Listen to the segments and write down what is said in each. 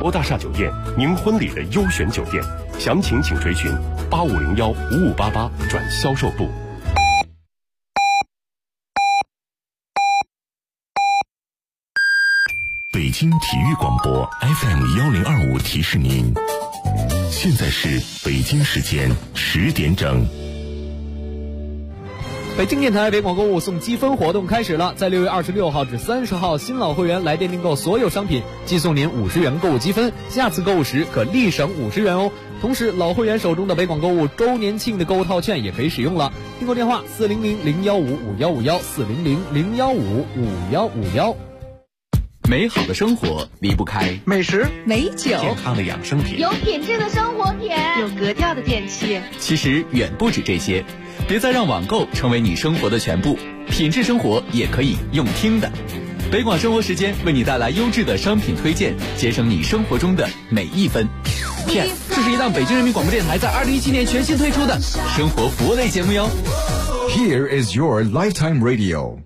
欧大厦酒店，您婚礼的优选酒店，详情请垂询85015588转销售部。 北京体育广播 FM1025提示您，现在是北京时间10点整。 北京电台北广购物送积分活动开始了，在6月26号至30号，新老会员来电订购所有商品，即送您50元购物积分，下次购物时可立省50元哦。同时，老会员手中的北广购物周年庆的购物套券也可以使用了。订购电话400-015-5151，400-015-5151。 美好的生活离不开美食、 美酒、 健康的养生品、 有品质的生活品、 有格调的电器。 其实远不止这些，别再让网购成为你生活的全部，品质生活也可以用听的。北广生活时间为你带来优质的商品推荐，节省你生活中的每一分。Yes， 这是一档北京人民广播电台在2017年全新推出的生活服务类节目哟。 Here is your lifetime radio。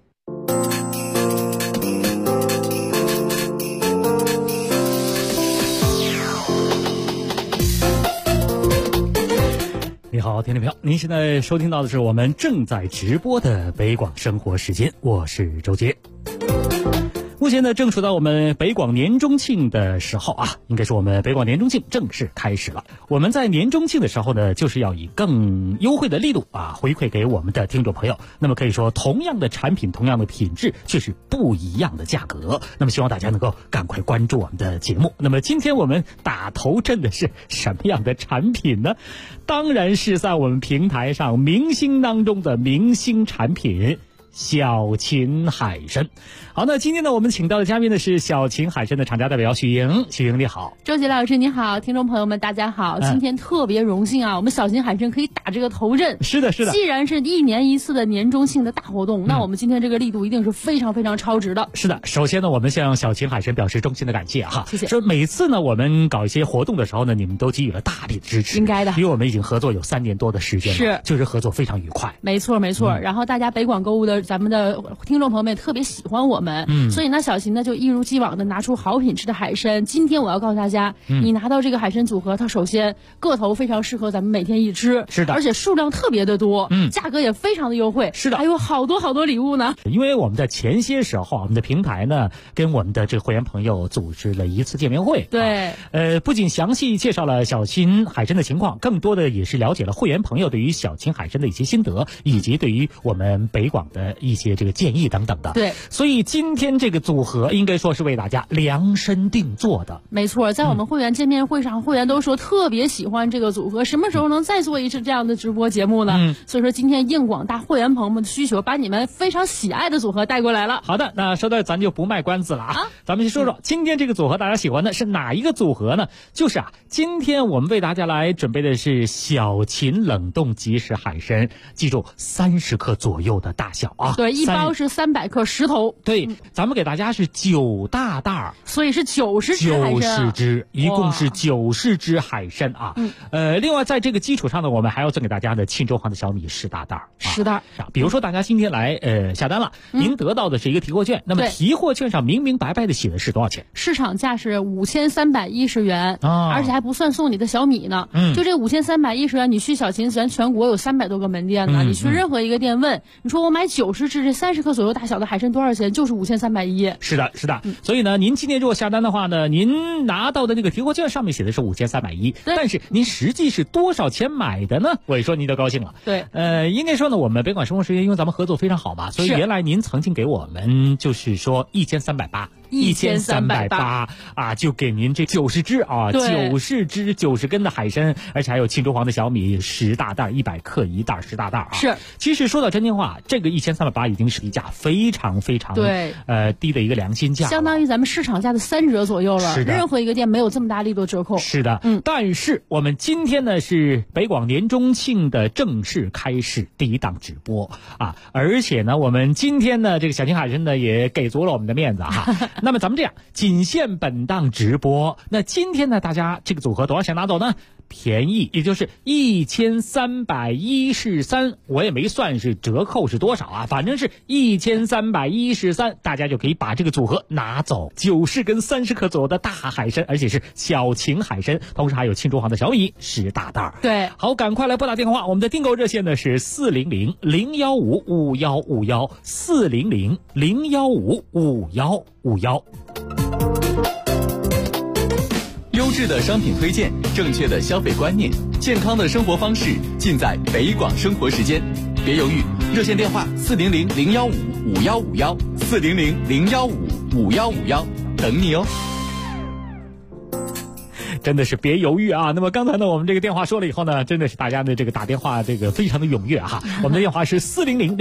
你好，听众朋友，您现在收听到的是我们正在直播的北广生活时间，我是周杰。目前呢，正处到我们北广年中庆的时候啊，应该说我们北广年中庆正式开始了。我们在年中庆的时候呢，就是要以更优惠的力度啊，回馈给我们的听众朋友。那么可以说，同样的产品，同样的品质，却是不一样的价格。那么希望大家能够赶快关注我们的节目。那么今天我们打头阵的是什么样的产品呢？当然是在我们平台上明星当中的明星产品。小秦海参。好，那今天呢，我们请到的嘉宾呢是小秦海参的厂家代表许莹。许莹你好。 周杰老师你好，听众朋友们大家好。今天特别荣幸啊，我们小秦海参可以打这个头阵。 是的，是的。 既然是1年1次的年中庆的大活动，那我们今天这个力度一定是非常非常超值的。 是的，首先呢，我们向小秦海参表示衷心的感谢哈。 谢谢。 说每次呢，我们搞一些活动的时候呢，你们都给予了大力的支持。 应该的。 因为我们已经合作有3年多的时间了， 是， 就是合作非常愉快。 没错没错。然后大家北广购物的咱们的听众朋友们也特别喜欢我们，所以呢，小秦呢就一如既往的拿出好品质的海参。今天我要告诉大家，你拿到这个海参组合，它首先个头非常适合咱们每天一吃， 是的， 而且数量特别的多，价格也非常的优惠， 是的， 还有好多好多礼物呢。 因为我们在前些时候，我们的平台呢跟我们的这个会员朋友组织了一次见面会， 对， 不仅详细介绍了小秦海参的情况，更多的也是了解了会员朋友对于小秦海参的一些心得，以及对于我们北广的一些这个建议等等的。 对， 所以今天这个组合应该说是为大家量身定做的。 没错，在我们会员见面会上，会员都说特别喜欢这个组合，什么时候能再做一次这样的直播节目呢？所以说今天应广大会员朋友们的需求，把你们非常喜爱的组合带过来了。 好的，那说到咱就不卖关子了啊，咱们先说说今天这个组合大家喜欢的是哪一个组合呢？就是今天我们为大家来准备的是小秦冷冻即食海参，记住30克左右的大小啊。 对，一包是300克10头。 对，咱们给大家是9大袋， 所以是90只海参，90 只，一共是90只海参啊。另外在这个基础上呢，我们还要赠给大家的庆州行的小米10大袋 ，10袋。 比如说大家今天来下单了，您得到的是一个提货券，那么提货券上明明白白的写的是多少钱？ 市场价是5310元，而且还不算送你的小米呢。就这5310元，你去小秦咱全国有300多个门店呢，你去任何一个店问，你说我买90只这30克左右大小的海参多少钱？就是5310。 是的，是的。所以呢，您今天如果下单的话呢，您拿到的那个提货券上面写的是5310，但是您实际是多少钱买的呢？我一说您就高兴了。 对， 应该说呢，我们北广生活时间因为咱们合作非常好嘛，所以原来您曾经给我们就是说1380啊，就给您这90只啊，90只90根的海参，而且还有庆州黄的小米10大袋，100克一袋，10大袋啊。 是， 其实说到真心话，这个1380已经是一价非常非常低的一个良心价， 相当于咱们市场价的3折左右了。 是的， 任何一个店没有这么大力度折扣。 是的，但是我们今天呢是北广年中庆的正式开始第一档直播啊，而且呢我们今天呢这个小秦海参呢也给足了我们的面子哈。那么咱们这样，仅限本档直播。那今天呢大家这个组合多少钱拿走呢便宜，也就是1313，我也没算是折扣是多少啊，反正是1313，大家就可以把这个组合拿走，90根30克左右的大海参，而且是小秦海参，同时还有庆中皇的小米10大袋。 对，好， 赶快来拨打电话，我们的订购热线呢是400-015-5151，400-015-5151。 优质的商品推荐，正确的消费观念，健康的生活方式，尽在北广生活时间。别犹豫，热线电话400-015-5151，400-015-5151，等你哦。 真的是别犹豫啊！那么刚才呢，我们这个电话说了以后呢，真的是大家的这个打电话这个非常的踊跃哈。我们的电话是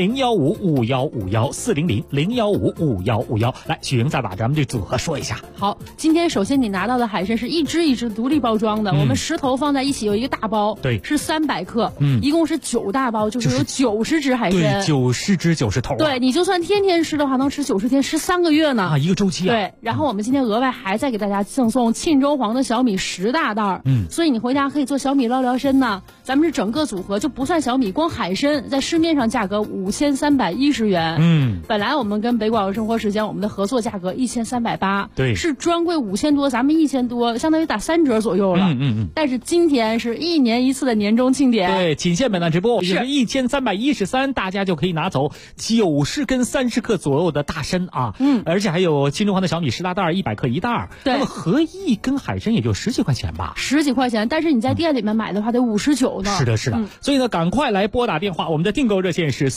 400-015-5151，400-015-5151。来，许莹再把咱们这组合说一下。 好，今天首先你拿到的海参是一只一只独立包装的，我们10头放在一起有一个大包， 对， 是300克，一共是9大包，就是有90只海参， 对，90只90头。 对，你就算天天吃的话，能吃90天，吃3个月呢啊，一个周期啊。 对，然后我们今天额外还再给大家赠送沁州黄的小米10大袋，所以你回家可以做小米捞辽参呢。咱们是整个组合就不算小米，光海参在市面上价格5310元，本来我们跟北广生活时间我们的合作价格1380， 对， 是专柜5000多，咱们1000多，相当于打3折左右了。但是今天是1年1次的年终庆典， 对，仅限本档直播，是1313，大家就可以拿走90根30克左右的大参啊，而且还有沁州黄的小米10大袋，100克1袋， 对， 那么合一根海参也就10几块钱吧 ，10几块钱，但是你在店里面买的话得59呢。 是的，是的，所以呢，赶快来拨打电话，我们的订购热线是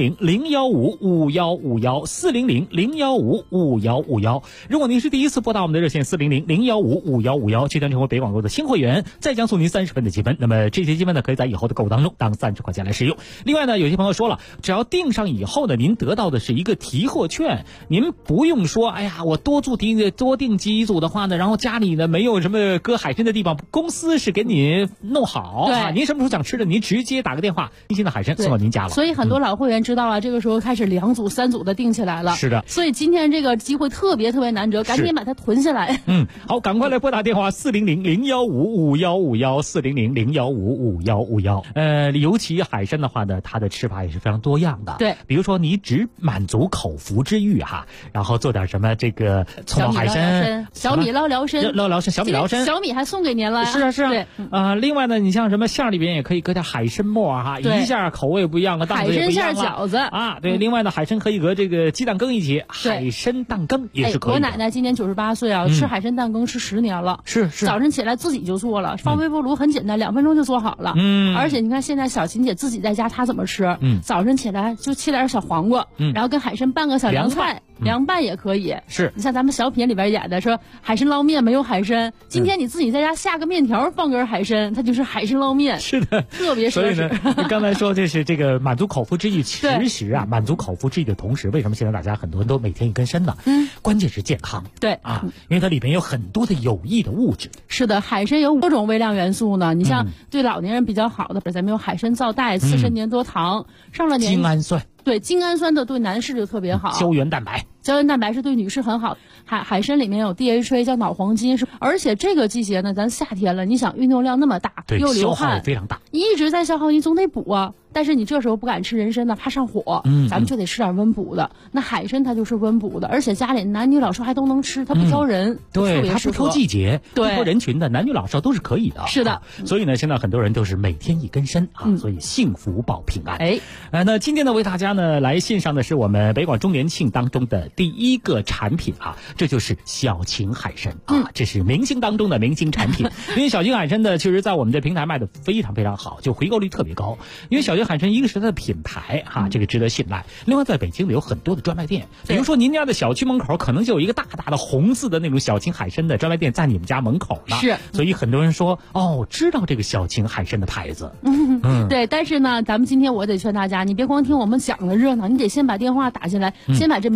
400-015-5151，400-015-5151。如果您是第一次拨打我们的热线400-015-5151，这段成为北广购的新会员，再将送您30分的积分。那么这些积分呢，可以在以后的购物当中当30块钱来使用。另外呢，有些朋友说了，只要订上以后呢，您得到的是一个提货券，您不用说，哎呀，我多订几组的话呢，然后家里呢没有什么搁海参的地方，公司是给你弄好啊，您什么时候想吃的，您直接打个电话，新鲜的海参送到您家了。 所以很多老会员知道了，这个时候开始2组3组的订起来了。 是的， 所以今天这个机会特别难得，赶紧把它囤下来。 好，赶快来拨打电话400-015-5151，400-015-5151。尤其海参的话呢，它的吃法也是非常多样的。 对， 比如说你只满足口腹之欲哈，然后做点什么这个葱爆海参、 小米捞辽参、 小米辽参， 小米还送给您了。 是啊。 对， 另外呢，你像什么馅里边也可以搁点海参末哈，一下口味不一样，档次也不一样了。 海参馅饺子啊，对。另外呢，海参可以和这个鸡蛋羹一起，海参蛋羹也是可以的。 我奶奶今年98岁啊，吃海参蛋羹吃10年了。 是。 早晨起来自己就做了，放微波炉很简单，2分钟就做好了。而且你看现在小琴姐自己在家，她怎么吃？早晨起来就切点小黄瓜，然后跟海参拌个小凉菜。凉拌也可以， 是你像咱们小品里边演的说海参捞面没有海参，今天你自己在家下个面条放根海参，它就是海参捞面。 是的， 特别奢侈。 所以呢，你刚才说这是这个满足口腹之欲，其实啊，满足口腹之欲的同时，为什么现在大家很多人都每天一根参呢？关键是健康。 对啊，因为它里边有很多的有益的物质。 是的，海参有多种微量元素呢。你像对老年人比较好的，咱们有海参皂苷、刺身粘多糖，上了年精氨酸。 对，精氨酸的对男士就特别好。 胶原蛋白是对女士很好。海参里面有 DHA 叫脑黄金，而且这个季节呢，咱夏天了，你想运动量那么大，又流汗， 消耗也非常大， 一直在消耗，你总得补啊。但是你这时候不敢吃人参呢，怕上火，咱们就得吃点温补的。那海参它就是温补的，而且家里男女老少还都能吃，它不挑人， 对，它不挑季节，不挑人群的，男女老少都是可以的。 是的， 所以呢，现在很多人都是每天一根参啊，所以幸福保平安。那今天呢，为大家呢来献上的是我们北广周年庆当中的第一个产品啊，这就是小秦海参啊，这是明星当中的明星产品。因为小秦海参呢，其实在我们的平台卖的非常非常好，就回购率特别高。因为小秦海参一个是它的品牌哈，这个值得信赖。另外，在北京呢有很多的专卖店，比如说您家的小区门口可能就有一个大大的红字的那种小秦海参的专卖店在你们家门口呢。 是， 所以很多人说知道这个小秦海参的牌子。 对，但是呢，咱们今天我得劝大家，你别光听我们讲的热闹，你得先把电话打进来，先把这名额给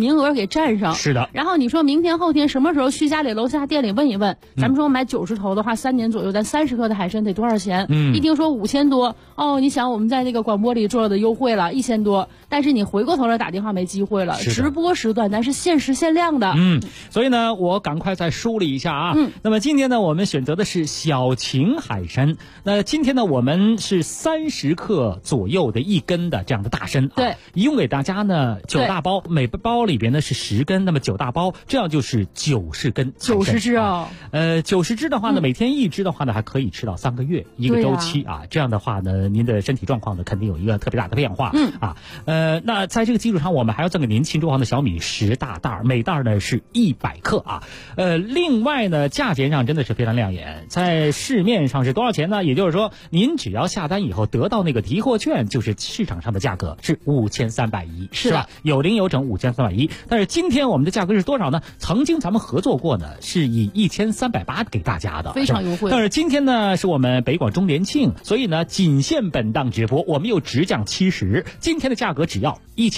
给占上。 是的。 然后你说明天后天什么时候去家里楼下店里问一问，咱们说买90头的话，3年左右，咱30克的海参得多少钱？一听说5000多，哦，你想我们在这个广播里做的优惠了1000多，但是你回过头来打电话没机会了，直播时段咱是限时限量的。 所以呢，我赶快再梳理一下啊。那么今天呢，我们选择的是小秦海参。那今天呢，我们是30克左右的1根的这样的大参。 对， 一共给大家呢9大包，每包里边呢是10根，那么9大包，这样就是90根。 90只哦。 90只的话呢，每天1只的话呢，还可以吃到3个月一个周期啊。这样的话呢，您的身体状况呢肯定有一个特别大的变化。那在这个基础上，我们还要赠给您庆州行的小米10大袋，每袋呢是100克啊。另外呢，价钱上真的是非常亮眼，在市面上是多少钱呢？也就是说，您只要下单以后得到那个提货券，就是市场上的价格是5310，是吧？有零有整5310。但是今天我们的价格是多少呢？曾经咱们合作过呢，是以1380给大家的， 非常优惠。 但是今天呢，是我们北广周年庆，所以呢，仅限本档直播，我们又直降70，今天的价格只要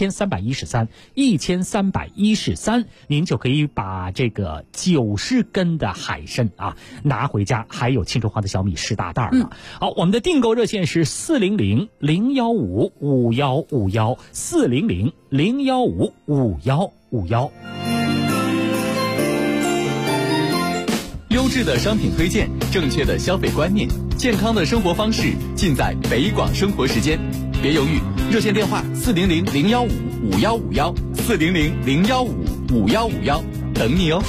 1313，您就可以把这个90根的海参啊拿回家，还有庆州行的小米10大袋呢。好，我们的订购热线是400-015-5151，400-015-5151。 优质的商品推荐，正确的消费观念，健康的生活方式，尽在北广生活时间。别犹豫，热线电话400-015-5151，400-015-5151，等你哦。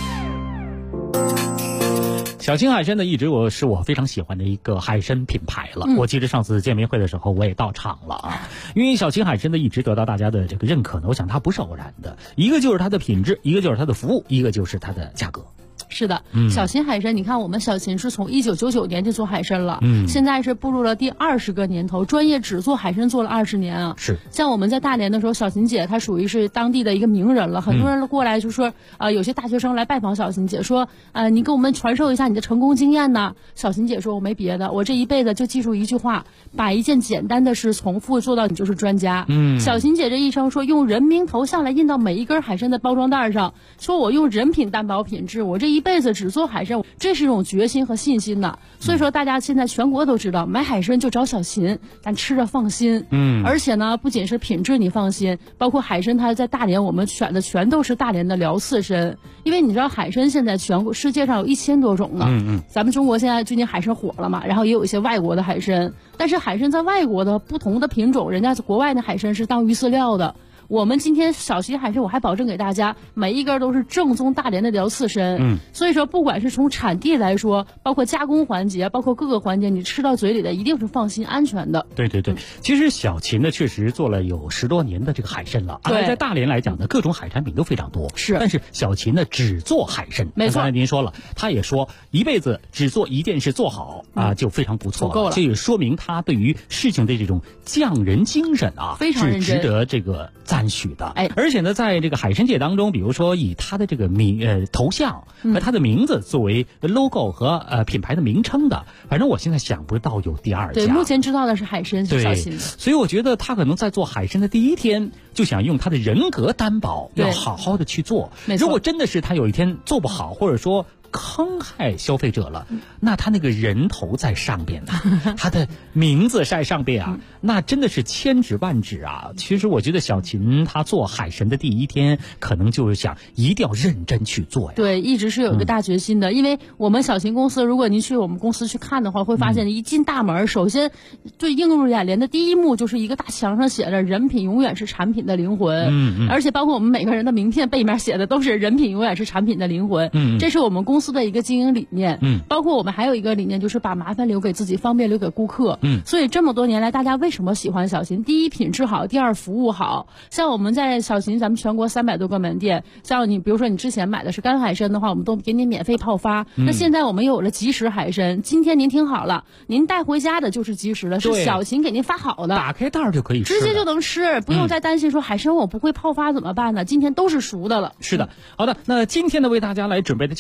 小秦海参呢，一直是我非常喜欢的一个海参品牌了。我记得上次见面会的时候，我也到场了啊。因为小秦海参呢，一直得到大家的这个认可呢，我想它不是偶然的，一个就是它的品质，一个就是它的服务，一个就是它的价格。 是的，小秦海参，你看我们小秦是从1999年就做海参了，现在是步入了第20个年头，专业只做海参做了20年啊。 是， 像我们在大连的时候，小秦姐她属于是当地的一个名人了，很多人过来就说，有些大学生来拜访小秦姐，说，你给我们传授一下你的成功经验呢。小秦姐说，我没别的，我这一辈子就记住一句话，把一件简单的事重复做到你就是专家。小秦姐这一生说，用人名头像来印到每一根海参的包装袋上，说我用人品担保品质，我这一辈子只做海参，这是一种决心和信心呐。所以说大家现在全国都知道，买海参就找小秦，咱吃着放心。而且呢，不仅是品质你放心，包括海参它在大连我们选的全都是大连的辽刺参，因为你知道海参现在全国世界上有1000多种呢。咱们中国现在最近海参火了嘛，然后也有一些外国的海参，但是海参在外国的不同的品种，人家国外的海参是当鱼饲料的。我们今天小秦海参，我还保证给大家每一根都是正宗大连的辽刺参。所以说不管是从产地来说，包括加工环节，包括各个环节，你吃到嘴里的一定是放心安全的。 对对对，其实小秦呢确实做了有10多年的这个海参了。在大连来讲呢，各种海产品都非常多。是，但是小秦呢只做海参。 没错， 刚才您说了，他也说一辈子只做一件事做好啊，就非常不错了。够了，这也说明他对于事情的这种匠人精神啊， 非常认真， 是值得这个赞许的。而且呢，在这个海参界当中，比如说以他的这个头像和他的名字作为 logo 和品牌的名称的，反正我现在想不到有第二家。 对，目前知道的是海参是小秦的。 所以我觉得他可能在做海参的第一天就想用他的人格担保，要好好的去做。如果真的是他有一天做不好，或者说坑害消费者了，那他那个人头在上边呢，他的名字在上边啊，那真的是千指万指啊。其实我觉得小秦他做海参的第一天，可能就是想一定要认真去做呀。 对，一直是有一个大决心的。因为我们小秦公司，如果您去我们公司去看的话，会发现一进大门，首先最映入眼帘的第一幕就是一个大墙上写着"人品永远是产品的灵魂"。而且包括我们每个人的名片背面写的都是"人品永远是产品的灵魂"。这是我们公司的一个经营理念。包括我们还有一个理念，就是把麻烦留给自己，方便留给顾客。所以这么多年来，大家为什么喜欢小秦？第一，品质好；第二，服务好。像我们在小秦，咱们全国300多个门店，像你比如说你之前买的是干海参的话，我们都给你免费泡发。那现在我们有了即食海参，今天您听好了，您带回家的就是即食的，是小秦给您发好的， 打开袋就可以吃， 直接就能吃，不用再担心说海参我不会泡发怎么办呢？今天都是熟的了。 是的，好的，那今天呢为大家来准备的就是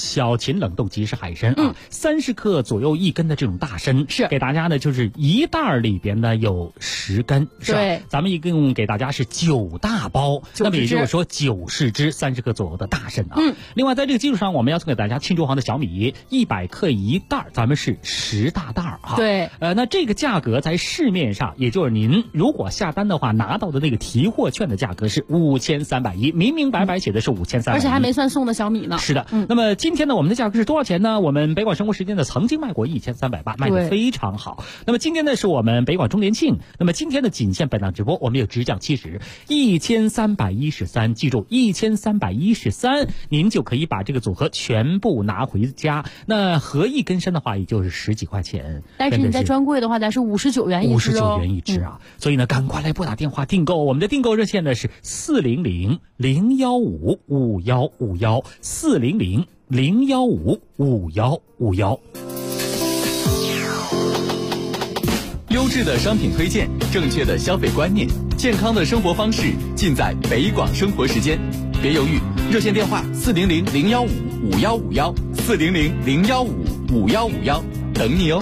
小秦冷冻即食海参啊，30克左右1根的这种大参， 是给大家呢就是一袋里边呢有10根，是吧？ 对， 咱们一共给大家是9大包，那么也就是说90只30克左右的大参啊。另外在这个基础上，我们要送给大家庆州行的小米100克1袋，咱们是10大袋啊。 对， 那这个价格在市面上，也就是您如果下单的话，拿到的那个提货券的价格是5310，明明白白写的是5310， 而且还没算送的小米呢。 是的，那么今天呢，我们的价格是多少钱呢？我们北广生活时间呢曾经卖过1380，卖得非常好。那么今天呢是我们北广周年庆，那么今天的仅限本档直播，我们有直降70 1313，记住1313，您就可以把这个组合全部拿回家。那合一根参的话，也就是10几块钱， 但是你在专柜的话，咱是59元一只 59元一只啊。所以呢，赶快来拨打电话订购，我们的订购热线呢是400-015-5151，400-015-5151。 优质的商品推荐，正确的消费观念，健康的生活方式，尽在北广生活时间。别犹豫，热线电话400-015-5151，400-015-5151，等你哦。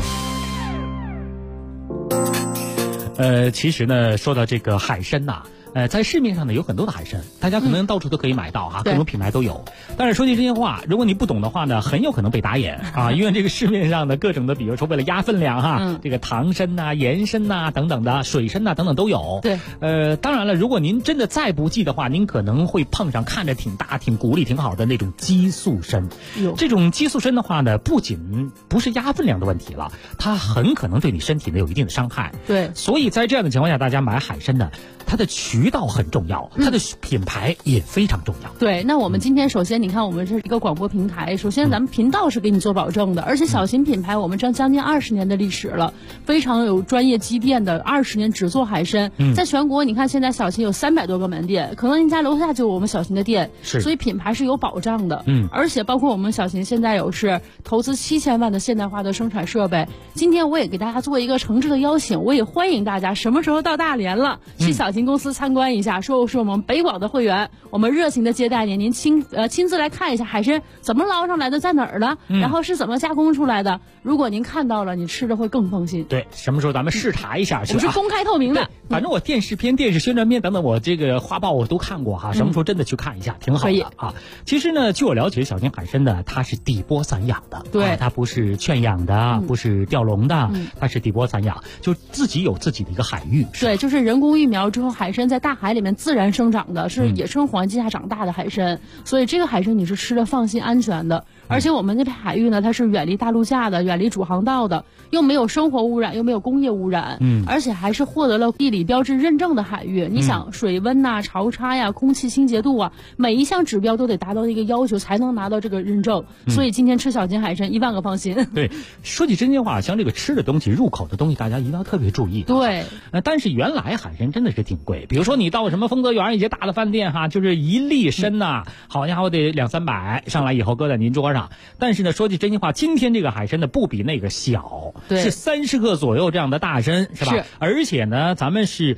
其实呢，说到这个海参呐，在市面上呢有很多的海参，大家可能到处都可以买到哈，各种品牌都有。但是说句真心话，如果你不懂的话呢，很有可能被打眼啊，因为这个市面上的各种的，比如说为了压分量哈，这个糖参呐、盐参呐等等的，水参呐等等都有。 对， 当然了，如果您真的再不济的话，您可能会碰上看着挺大、挺骨力挺好的那种激素参。这种激素参的话呢，不仅不是压分量的问题了，它很可能对你身体呢有一定的伤害。 对， 所以在这样的情况下，大家买海参呢，它的渠道很重要，它的品牌也非常重要。 对，那我们今天首先你看，我们是一个广播平台，首先咱们频道是给你做保证的，而且小秦品牌我们将近20年的历史了，非常有专业积淀的，20年只做海参。在全国你看现在小秦有300多个门店，可能您家楼下就有我们小秦的店，所以品牌是有保障的。而且包括我们小秦现在有是投资7000万的现代化的生产设备。今天我也给大家做一个诚挚的邀请，我也欢迎大家什么时候到大连了，去小秦公司参观一下，说是我们北广的会员，我们热情的接待您，您亲自来看一下海参怎么捞上来的，在哪儿的，然后是怎么加工出来的。如果您看到了，你吃的会更放心。 对，什么时候咱们视察一下？ 我们是公开透明的。 反正我电视片、电视宣传片等等，我这个画报我都看过哈。什么时候真的去看一下，挺好的啊。其实呢，据我了解，小秦海参呢，它是底波散养的， 对， 它不是圈养的，不是钓笼的，它是底波散养，就自己有自己的一个海域。 对，就是人工育苗之后，海参在大海里面自然生长的，是野生环境下长大的海参，所以这个海参你是吃的放心安全的。而且我们那片海域呢，它是远离大陆架的，远离主航道的，又没有生活污染，又没有工业污染，而且还是获得了地理标志认证的海域。你想水温呐、潮差呀、空气清洁度啊，每一项指标都得达到一个要求才能拿到这个认证。所以今天吃小秦海参1万个放心。 对，说起真心话，像这个吃的东西、入口的东西，大家一定要特别注意。 对， 但是原来海参真的是挺贵，比如说你到什么丰泽园一些大的饭店哈，就是一粒参呐，好家伙得200-300，上来以后搁在您桌上。但是呢，说句真心话，今天这个海参呢不比那个小，是30克左右这样的大参，是吧？是。而且呢，咱们是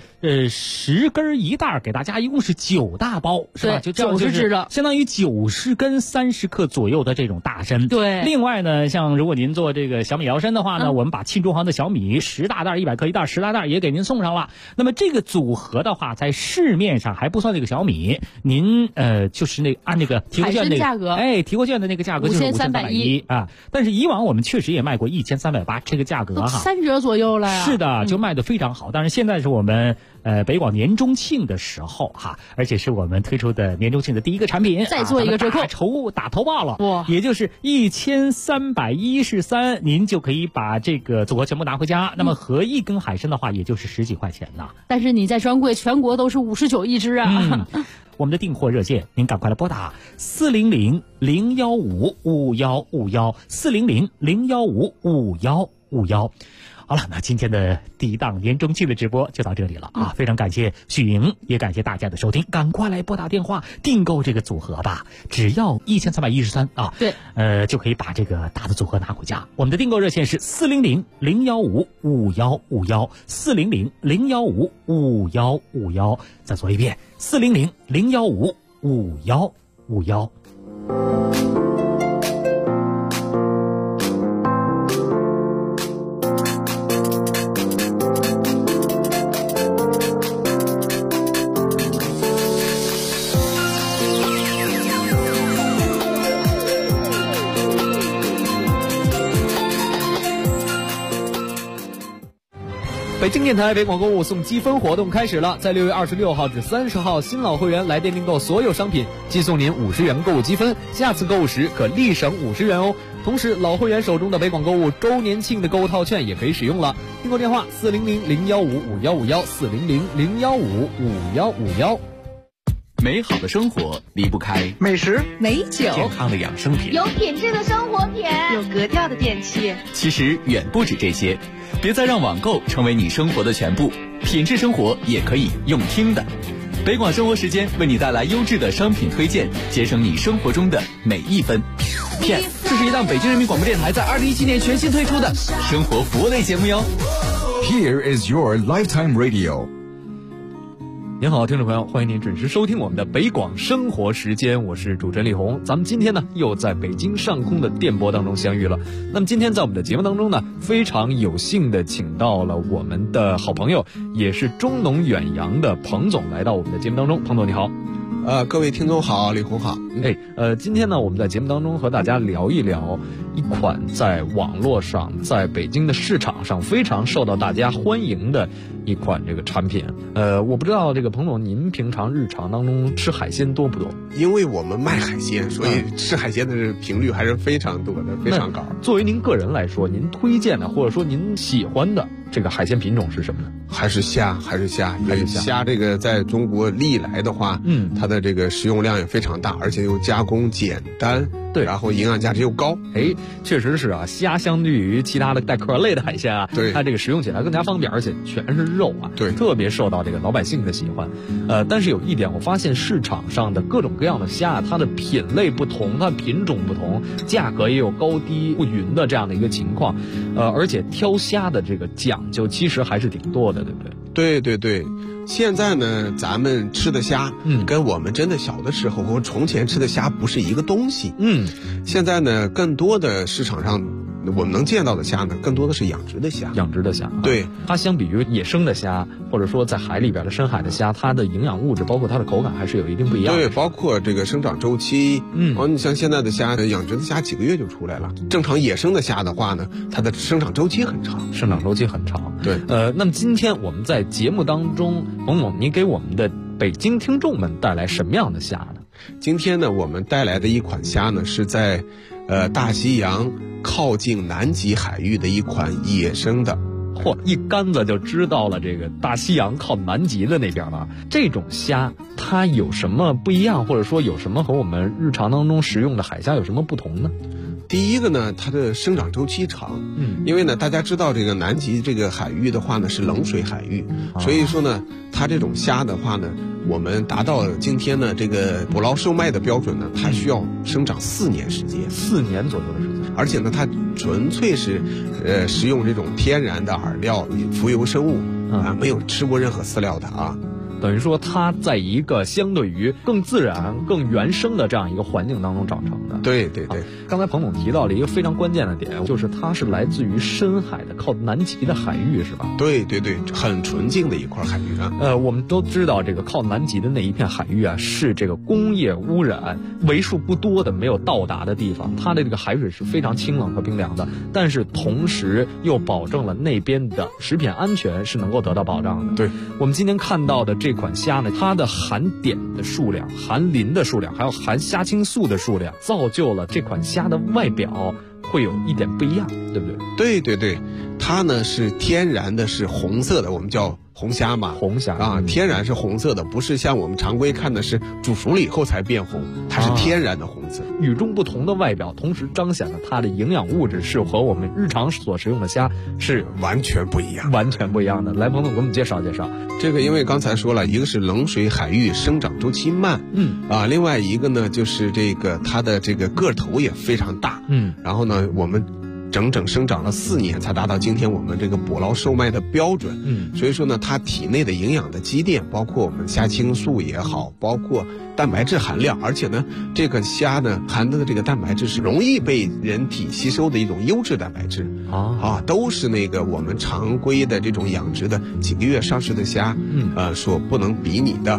10根1袋，给大家一共是9大包，是吧？就 90只的， 相当于90根30克左右的这种大参。 对。 另外呢，像如果您做这个小米辽参的话呢，我们把庆州行的小米10大袋100克1袋10大袋也给您送上了。那么这个组合的话，在市面上还不算那个小米，您就是那按那个提货券那个价格， 提货券的那个价格就是5310啊。但是以往我们确实也卖过1380这个价格哈 ，3折左右了呀。 是的，就卖得非常好。但是现在是我们北广年中庆的时候哈，而且是我们推出的年中庆的第一个产品， 再做一个折扣， 打头报了，也就是1313，您就可以把这个组合全部拿回家。那么合一根海参的话，也就是10几块钱呢。 但是你在专柜全国都是59一只啊。 我们的订货热线，您赶快来拨打400-015-5151，400-015-5151。好了，那今天的第一档年中庆的直播就到这里了啊！非常感谢许莹，也感谢大家的收听，赶快来拨打电话订购这个组合吧，只要1313啊！ 对， 就可以把这个大的组合拿回家。我们的订购热线是400-015-5151，400-015-5151。再说一遍，400-015-5151。 北京电台北广购物送积分活动开始了，在6月26号至30号，新老会员来电订购所有商品，寄送您50元购物积分，下次购物时可立省50元哦。同时，老会员手中的北广购物周年庆的购物套券也可以使用了。订购电话400-015-5151，400-015-5151。 美好的生活离不开美食、 美酒、 健康的养生品， 有品质的生活品， 有格调的电器。 其实远不止这些，别再让网购成为你生活的全部，品质生活也可以用听的。北广生活时间为你带来优质的商品推荐，节省你生活中的每一分。 这是一档北京人民广播电台在2017年全新推出的生活服务类节目哟。 Here is your lifetime radio。 您好，听众朋友，欢迎您准时收听我们的北广生活时间，我是主持人李红。咱们今天呢又在北京上空的电波当中相遇了。那么今天在我们的节目当中呢，非常有幸的请到了我们的好朋友，也是中农远洋的彭总来到我们的节目当中。彭总你好。 各位听众好，李红好。 今天呢，我们在节目当中和大家聊一聊一款在网络上，在北京的市场上非常受到大家欢迎的一款这个产品。我不知道这个彭总，您平常日常当中吃海鲜多不多？ 因为我们卖海鲜，所以吃海鲜的频率还是非常多的，非常高。 作为您个人来说，您推荐的或者说您喜欢的这个海鲜品种是什么呢？ 还是虾。虾这个在中国历来的话，它的这个食用量也非常大，而且又加工简单， 对， 然后营养价值又高。 确实是啊，虾相对于其他的带壳类的海鲜啊， 对， 它这个食用起来更加方便，而且全是肉啊， 对， 特别受到这个老百姓的喜欢。但是有一点，我发现市场上的各种各样的虾，它的品类不同，它品种不同，价格也有高低不匀的这样的一个情况。而且挑虾的这个讲究其实还是挺多的，对不对？ 对。现在呢，咱们吃的虾，跟我们真的小的时候和从前吃的虾不是一个东西。现在呢，更多的市场上我们能见到的虾呢，更多的是养殖的虾。对， 它相比于野生的虾，或者说在海里边的深海的虾，它的营养物质包括它的口感还是有一定不一样的。 对，包括这个生长周期。你像现在的虾，养殖的虾几个月就出来了。正常野生的虾的话呢，它的生长周期很长。 对。那么今天我们在节目当中，彭总，您给我们的北京听众们带来什么样的虾呢？ 今天呢，我们带来的一款虾呢，是在大西洋靠近南极海域的一款野生的。 一竿子就知道了这个大西洋靠南极的那边了。这种虾它有什么不一样，或者说有什么和我们日常当中食用的海虾有什么不同呢？ 第一个呢，它的生长周期长。因为呢，大家知道这个南极这个海域的话呢是冷水海域，所以说呢，它这种虾的话呢，我们达到今天呢这个捕捞售卖的标准呢，它需要生长4年时间 ，4年左右的时间。 而且呢，它纯粹是食用这种天然的饵料浮游生物没有吃过任何饲料的啊。 等于说它在一个相对于更自然更原生的这样一个环境当中长成的。 对。 刚才彭总提到了一个非常关键的点，就是它是来自于深海的靠南极的海域，是吧？ 对，很纯净的一块海域啊。 我们都知道这个靠南极的那一片海域啊，是这个工业污染为数不多的没有到达的地方，它的这个海水是非常清冷和冰凉的，但是同时又保证了那边的食品安全是能够得到保障的。 对， 我们今天看到的这款虾呢，它的含碘的数量、含磷的数量，还有含虾青素的数量，造就了这款虾的外表会有一点不一样，对不对？对，它呢是天然的，是红色的，我们叫红虾嘛。 红虾啊， 天然是红色的，不是像我们常规看的是煮熟了以后才变红，它是天然的红色。 与众不同的外表，同时彰显了它的营养物质是和我们日常所食用的虾是完全不一样的。来，彭总给我们介绍介绍。 这个因为刚才说了，一个是冷水海域生长周期慢，另外一个呢就是这个它的这个个头也非常大，然后呢我们整整生长了4年才达到今天我们这个捕捞售卖的标准。所以说呢，它体内的营养的积淀，包括我们虾青素也好，包括蛋白质含量，而且呢，这个虾呢含的这个蛋白质是容易被人体吸收的一种优质蛋白质都是那个我们常规的这种养殖的几个月上市的虾所不能比拟的。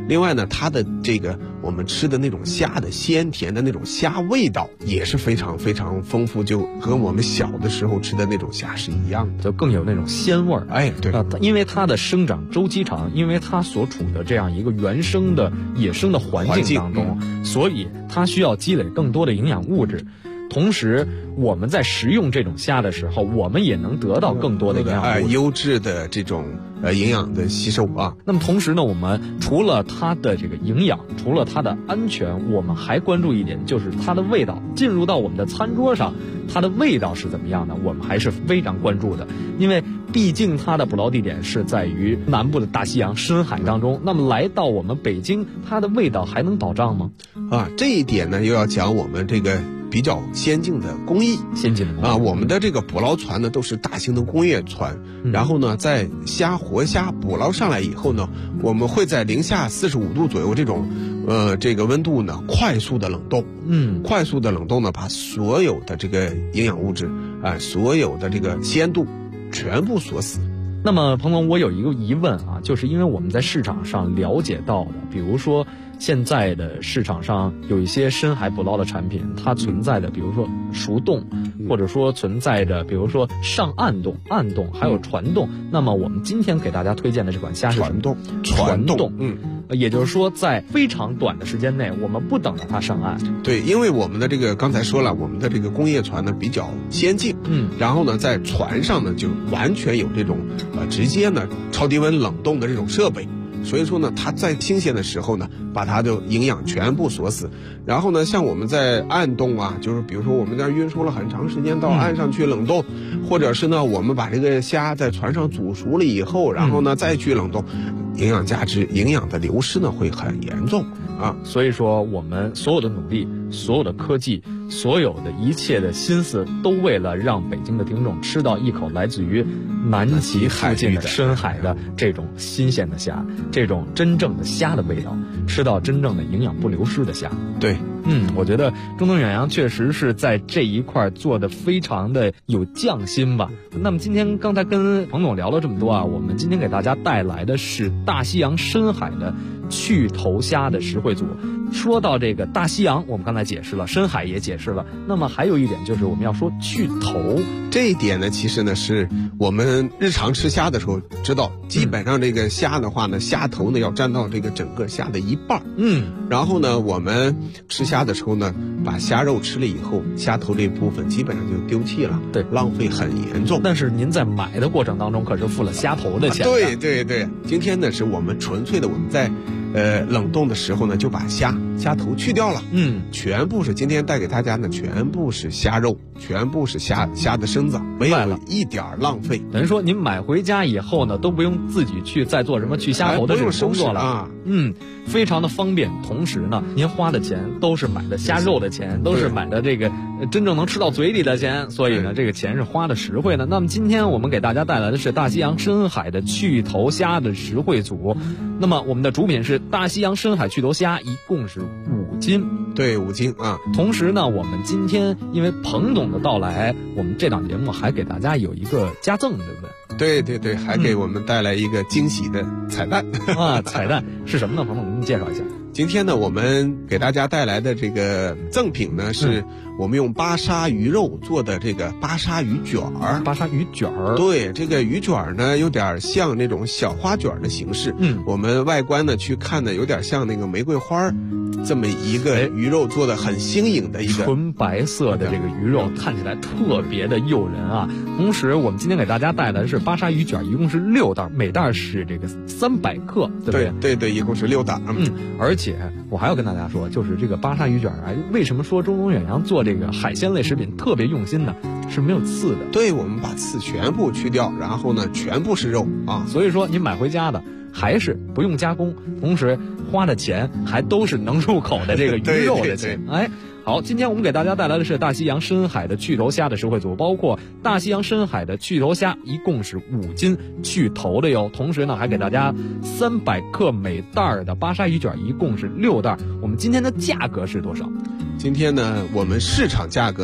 另外呢，它的这个我们吃的那种虾的鲜甜的那种虾味道也是非常非常丰富，就和我们小的时候吃的那种虾是一样的， 就更有那种鲜味儿。 哎，对， 因为它的生长周期长，因为它所处的这样一个原生的野生的环境当中，所以它需要积累更多的营养物质。同时，我们在食用这种虾的时候，我们也能得到更多的营养物质， 优质的这种营养的吸收啊。 那么同时呢，我们除了它的这个营养，除了它的安全，我们还关注一点，就是它的味道。进入到我们的餐桌上，它的味道是怎么样的，我们还是非常关注的。因为毕竟它的捕捞地点是在于南部的大西洋深海当中，那么来到我们北京，它的味道还能保障吗？ 这一点呢，又要讲我们这个比较先进的工艺，我们的这个捕捞船呢都是大型的工业船，然后呢，在活虾捕捞上来以后呢，我们会在零下45度左右这种这个温度呢快速的冷冻，快速的冷冻呢，把所有的这个营养物质所有的这个鲜度全部锁死。 那么彭总，我有一个疑问啊，就是因为我们在市场上了解到的，比如说现在的市场上有一些深海捕捞的产品，它存在的比如说熟冻，或者说存在着比如说上岸冻、暗冻，还有船冻。那么我们今天给大家推荐的这款虾是船冻， 也就是说在非常短的时间内，我们不等着它上岸。 对，因为我们的这个刚才说了，我们的这个工业船呢比较先进，然后呢在船上呢就完全有这种直接呢超低温冷冻的这种设备。所以说呢，它在新鲜的时候呢，把它的营养全部锁死。然后呢，像我们在暗冻啊，就是比如说我们在运输了很长时间到岸上去冷冻，或者是呢，我们把这个虾在船上煮熟了以后，然后呢再去冷冻，营养价值、营养的流失呢会很严重啊。 所以说，我们所有的努力、所有的科技、所有的一切的心思，都为了让北京的听众吃到一口来自于南极附近的深海的这种新鲜的虾，这种真正的虾的味道，吃到真正的营养不流失的虾。 对， 我觉得中东远洋确实是在这一块做的非常的有匠心吧。那么今天刚才跟彭总聊了这么多啊，我们今天给大家带来的是大西洋深海的去头虾的实惠组。说到这个大西洋，我们刚才解释了，深海也解释了，那么还有一点就是我们要说去头。 这一点呢，其实呢是我们日常吃虾的时候知道，基本上这个虾的话呢，虾头呢要占到这个整个虾的一半。然后呢，我们吃虾的时候呢，把虾肉吃了以后，虾头这部分基本上就丢弃了， 对， 浪费很严重。 但是您在买的过程当中可是付了虾头的钱。 对，今天呢是我们纯粹的我们在冷冻的时候呢，就把虾头去掉了，全部是今天带给大家呢，全部是虾肉，全部是虾的身子，没有一点浪费。 等于说您买回家以后呢，都不用自己去再做什么去虾头的这种工作了啊， 非常的方便。同时呢，您花的钱都是买的虾肉的钱，都是买的这个真正能吃到嘴里的钱，所以呢，这个钱是花的实惠的。那么今天我们给大家带来的是大西洋深海的去头虾的实惠组，那么我们的主品是大西洋深海去头虾，一共是5斤。 对，5斤啊。 同时呢，我们今天因为彭总的到来，我们这档节目还给大家有一个加赠，对不对？对，还给我们带来一个惊喜的彩蛋啊！彩蛋是什么呢？彭总，您介绍一下。 今天呢，我们给大家带来的这个赠品呢，是我们用巴沙鱼肉做的这个巴沙鱼卷儿。 巴沙鱼卷儿， 对，这个鱼卷儿呢，有点像那种小花卷的形式。我们外观呢去看呢，有点像那个玫瑰花这么一个鱼肉做的很新颖的一个纯白色的这个鱼肉，看起来特别的诱人啊。同时，我们今天给大家带来的是巴沙鱼卷，一共是6袋，每袋是这个300克，对不对？对，一共是6袋。 而且我还要跟大家说，就是这个巴沙鱼卷为什么说中东远洋做这个海鲜类食品特别用心呢？是没有刺的。 对，我们把刺全部去掉，然后呢，全部是肉啊。 所以说，您买回家的还是不用加工，同时花的钱还都是能入口的这个鱼肉的钱。好，今天我们给大家带来的是大西洋深海的去头虾的实惠组，包括大西洋深海的去头虾，一共是5斤去头的哟。同时呢，还给大家300克每袋的巴沙鱼卷，一共是6袋。我们今天的价格是多少？ 今天呢，我们市场价格呢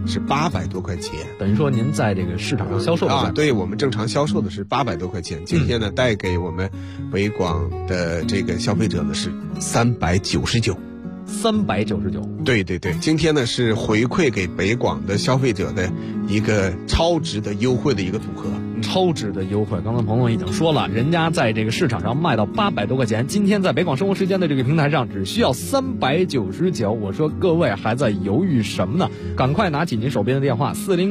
是800多块钱。 等于说您在这个市场上销售的对，我们正常销售的是800多块钱，今天呢带给我们北广的这个消费者呢是399。 399， 对对对，今天呢是回馈给北广的消费者的一个超值的优惠的一个组合。 超值的优惠，刚才彭总已经说了，人家在这个市场上卖到800多块钱，今天在北广生活时间的这个平台上只需要399。我说各位还在犹豫什么呢？赶快拿起您手边的电话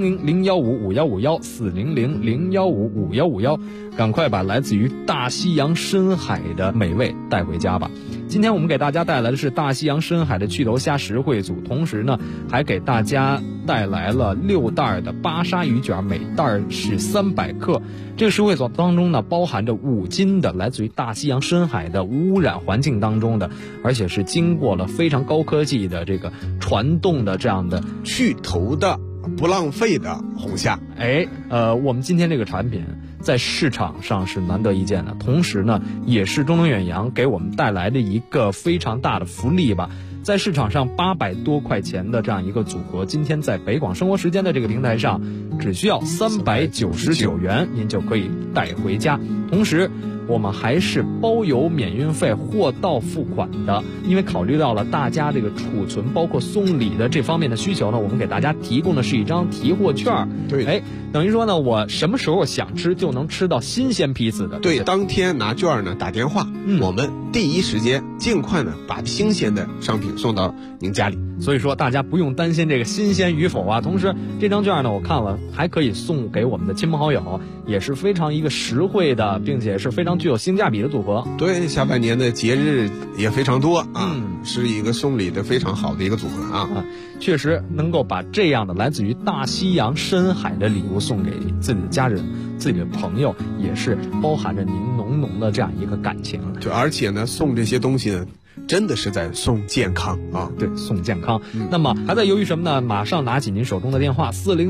400-015-5151，400-015-5151，赶快把来自于大西洋深海的美味带回家吧。今天我们给大家带来的是大西洋深海的趣头虾实惠组，同时呢还给大家带来了6袋的巴沙鱼卷，每袋是300克。这个实惠组当中呢包含着5斤的来自于大西洋深海的无污染环境当中的，而且是经过了非常高科技的这个传动的这样的去头的不浪费的红虾。 我们今天这个产品在市场上是难得一见的，同时呢也是中能远洋给我们带来的一个非常大的福利吧。在市场上800多块钱的这样一个组合，今天在北广生活时间的这个平台上只需要399元，您就可以带回家。同时我们还是包邮免运费，货到付款的。因为考虑到了大家这个储存包括送礼的这方面的需求呢，我们给大家提供的是一张提货券。 对， 等于说呢我什么时候想吃就能吃到新鲜批次的。 对，当天拿券呢打电话，我们第一时间尽快呢把新鲜的商品送到您家里。 所以说大家不用担心这个新鲜与否啊。同时这张券呢我看了还可以送给我们的亲朋好友，也是非常一个实惠的，并且是非常具有性价比的组合。 对，下半年的节日也非常多啊，是一个送礼的非常好的一个组合啊。 确实能够把这样的来自于大西洋深海的礼物送给自己的家人、自己的朋友，也是包含着您浓浓的这样一个感情。 就而且呢送这些东西呢真的是在送健康啊！ 对，送健康。那么还在犹豫什么呢？马上拿起您手中的电话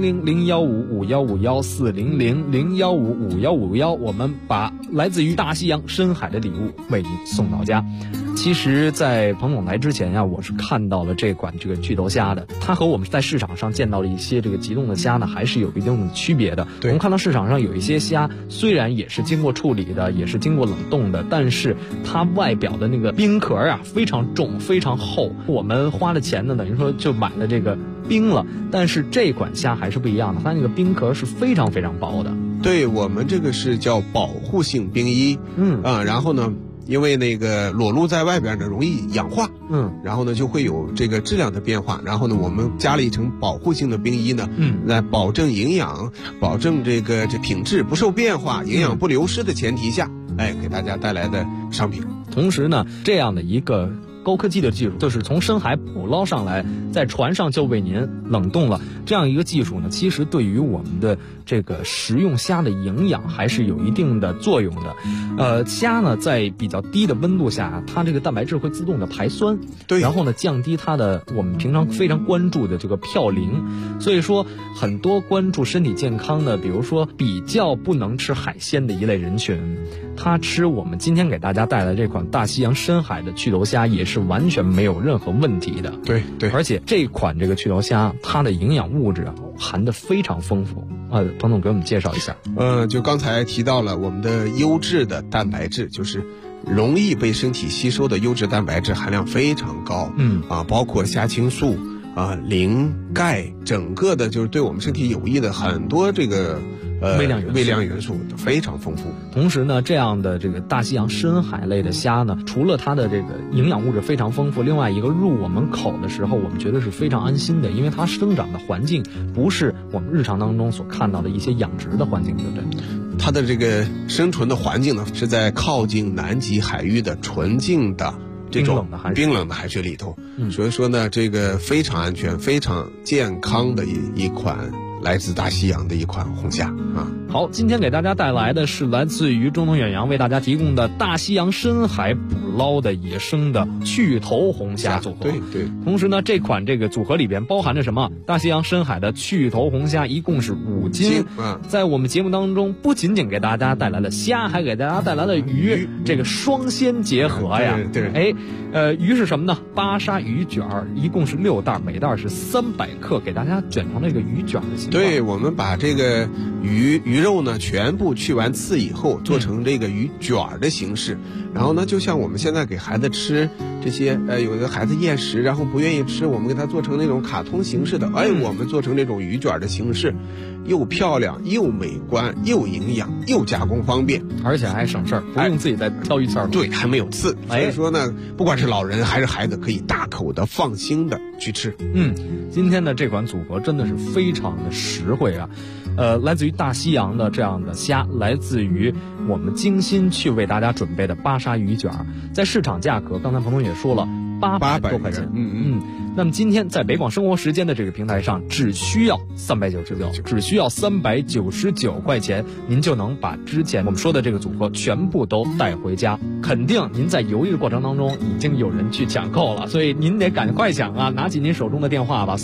400-015-5151，400-015-5151，我们把来自于大西洋深海的礼物为您送到家。其实在彭总来之前呀，我是看到了这款这个巨头虾的，它和我们在市场上见到的一些这个急冻的虾呢还是有一定的区别的。我们看到市场上有一些虾虽然也是经过处理的，也是经过冷冻的，但是它外表的那个冰壳啊非常重非常厚，我们花了钱呢等于说就买了这个冰了，但是这款虾还是不一样的，它那个冰壳是非常非常薄的。 对，我们这个是叫保护性冰衣，然后呢因为那个裸露在外边呢容易氧化，然后呢就会有这个质量的变化，然后呢我们加了一层保护性的冰衣呢，来保证营养，保证这品质不受变化，营养不流失的前提下，给大家带来的商品。 同时呢这样的一个高科技的技术，就是从深海捕捞上来，在船上就为您冷冻了，这样一个技术呢其实对于我们的这个食用虾的营养还是有一定的作用的。虾呢在比较低的温度下，它这个蛋白质会自动的排酸， 对， 然后呢降低它的我们平常非常关注的这个嘌呤。所以说很多关注身体健康的，比如说比较不能吃海鲜的一类人群，他吃我们今天给大家带来这款大西洋深海的巨头虾也是完全没有任何问题的。 对， 而且这款这个巨头虾它的营养物质含得非常丰富。彭总给我们介绍一下。 就刚才提到了我们的优质的蛋白质，就是容易被身体吸收的优质蛋白质含量非常高，包括虾青素磷、钙，整个的就是对我们身体有益的很多这个微量元素非常丰富。 同时呢，这样的这个大西洋深海类的虾呢，除了它的这个营养物质非常丰富，另外一个入我们口的时候，我们觉得是非常安心的，因为它生长的环境不是我们日常当中所看到的一些养殖的环境，对不对？ 它的这个生存的环境呢，是在靠近南极海域的纯净的这种冰冷的海水里头，所以说呢，这个非常安全、非常健康的一款来自大西洋的一款红虾啊。 好，今天给大家带来的是来自于中能远洋为大家提供的大西洋深海捕捞的野生的去头红虾组合。 对对。 同时呢，这款这个组合里边包含着什么？大西洋深海的去头红虾一共是5斤。在我们节目当中，不仅仅给大家带来了虾，还给大家带来了鱼，这个双鲜结合呀。 对。 鱼是什么呢？巴沙鱼卷一共是6袋，每袋是300克，给大家卷成了一个鱼卷的形状。 对，我们把这个鱼肉呢全部去完刺以后，做成这个鱼卷的形式。然后呢，就像我们现在给孩子吃这些，有的孩子厌食，然后不愿意吃，我们给他做成那种卡通形式的，我们做成这种鱼卷的形式，又漂亮又美观又营养又加工方便， 而且还省事儿，不用自己再挑鱼刺儿。 对，还没有刺。所以说呢，不管是老人还是孩子，可以大口的放心的去吃。 今天的这款组合真的是非常的实惠啊。来自于大西洋的这样的虾，来自于我们精心去为大家准备的巴沙鱼卷，在市场价格，刚才彭总也说了，800多块钱。那么今天在北广生活时间的这个平台上，只需要399块钱，您就能把之前我们说的这个组合全部都带回家。肯定您在犹豫的过程当中，已经有人去抢购了，所以您得赶快抢啊！拿起您手中的电话吧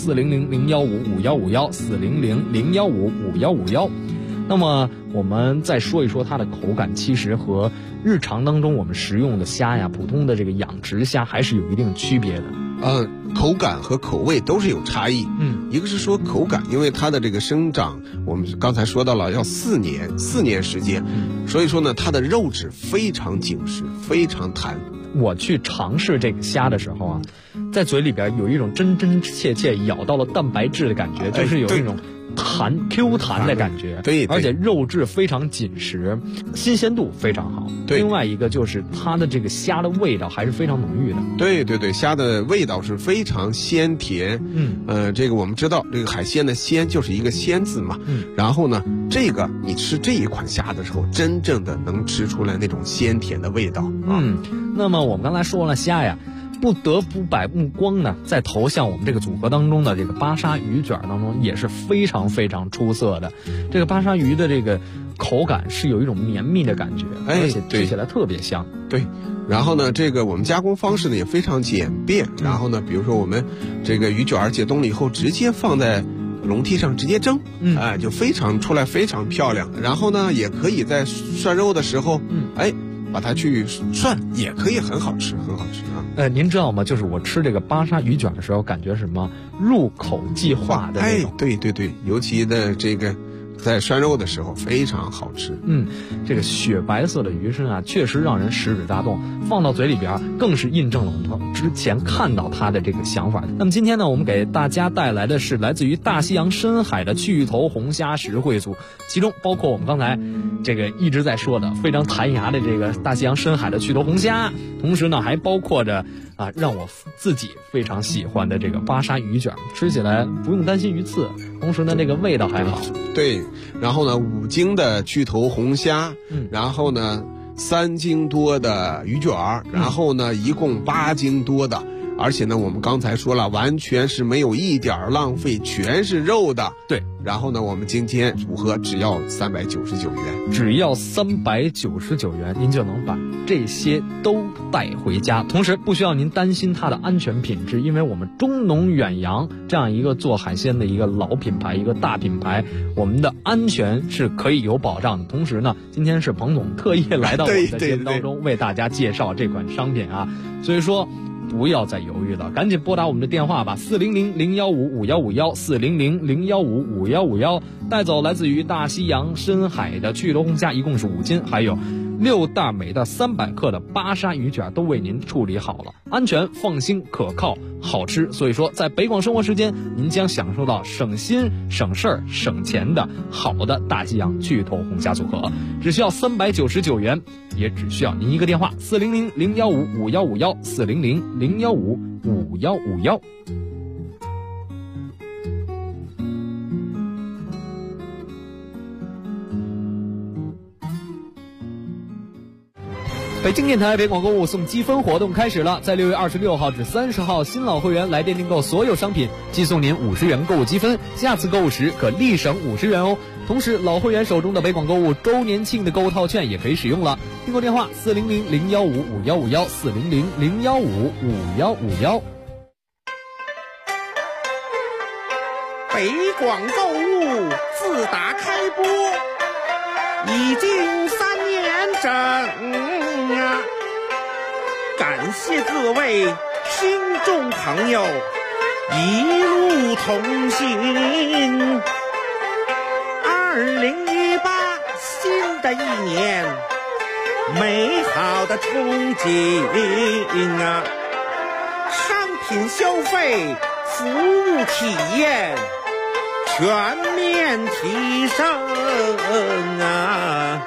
，400-015-5151，400-015-5151。那么我们再说一说它的口感，其实和日常当中我们食用的虾呀，普通的这个养殖虾还是有一定区别的。 口感和口味都是有差异。一个是说口感，因为它的这个生长，我们刚才说到了要4年时间，所以说呢，它的肉质非常紧实，非常弹。 我去尝试这个虾的时候啊，在嘴里边有一种真真切切咬到了蛋白质的感觉，就是有一种Q 弹的感觉。 对， 而且肉质非常紧实，新鲜度非常好。 对， 另外一个就是它的这个虾的味道还是非常浓郁的。 对，虾的味道是非常鲜甜。这个我们知道，这个海鲜的鲜就是一个鲜字嘛。然后呢，这个你吃这一款虾的时候，真正的能吃出来那种鲜甜的味道。 那么我们刚才说了虾呀，不得不把目光呢再投向我们这个组合当中的这个巴沙鱼卷当中，也是非常非常出色的。这个巴沙鱼的这个口感是有一种绵密的感觉，而且吃起来特别香。 对，然后呢，这个我们加工方式呢也非常简便。然后呢，比如说我们这个鱼卷解冻了以后，直接放在笼屉上直接蒸，就出来非常漂亮。然后呢，也可以在涮肉的时候，把它去涮，也可以很好吃啊。 您知道吗？就是我吃这个巴沙鱼卷的时候，感觉什么入口即化的那种。 对，尤其的这个在涮肉的时候非常好吃。 这个雪白色的鱼身啊，确实让人食指大动，放到嘴里边更是印证了我们之前看到它的这个想法。那么今天呢，我们给大家带来的是来自于大西洋深海的去头红虾实惠组，其中包括我们刚才这个一直在说的非常弹牙的这个大西洋深海的去头红虾，同时呢还包括着让我自己非常喜欢的这个巴沙鱼卷，吃起来不用担心鱼刺，同时呢这个味道还好。 对，然后呢5斤的去头红虾，然后呢3斤多的鱼卷，然后呢一共8斤多的，而且呢我们刚才说了，完全是没有一点浪费，全是肉的。 对， 然后呢我们今天组合只要399元， 只要399元，您就能把这些都带回家，同时不需要您担心它的安全品质，因为我们中农远洋这样一个做海鲜的一个老品牌，一个大品牌，我们的安全是可以有保障的。同时呢，今天是彭总特意来到我们的节目当中为大家介绍这款商品啊，所以说不要再犹豫了，赶紧拨打我们的电话吧，400-015-5151，400-015-5151，带走来自于大西洋深海的去头红虾，一共是5斤，还有6袋每袋300克的巴沙鱼卷都为您处理好了，安全、放心、可靠、好吃。所以说，在北广生活时间，您将享受到省心、省事儿、省钱的好的大西洋去头红虾组合，只需要399元，也只需要您一个电话，400-015-5151，400-015-5151。 北京电台北广购物送积分活动开始了，在6月26号至30号，新老会员来电订购所有商品，寄送您50元购物积分，下次购物时可立省50元哦。同时，老会员手中的北广购物周年庆的购物套券也可以使用了。订购电话400-015-5151，400-015-5151。 北广购物自打开播已经3年整啊，感谢各位听众朋友一路同行。2018新的一年，美好的憧憬啊，商品消费、服务体验全面提升啊！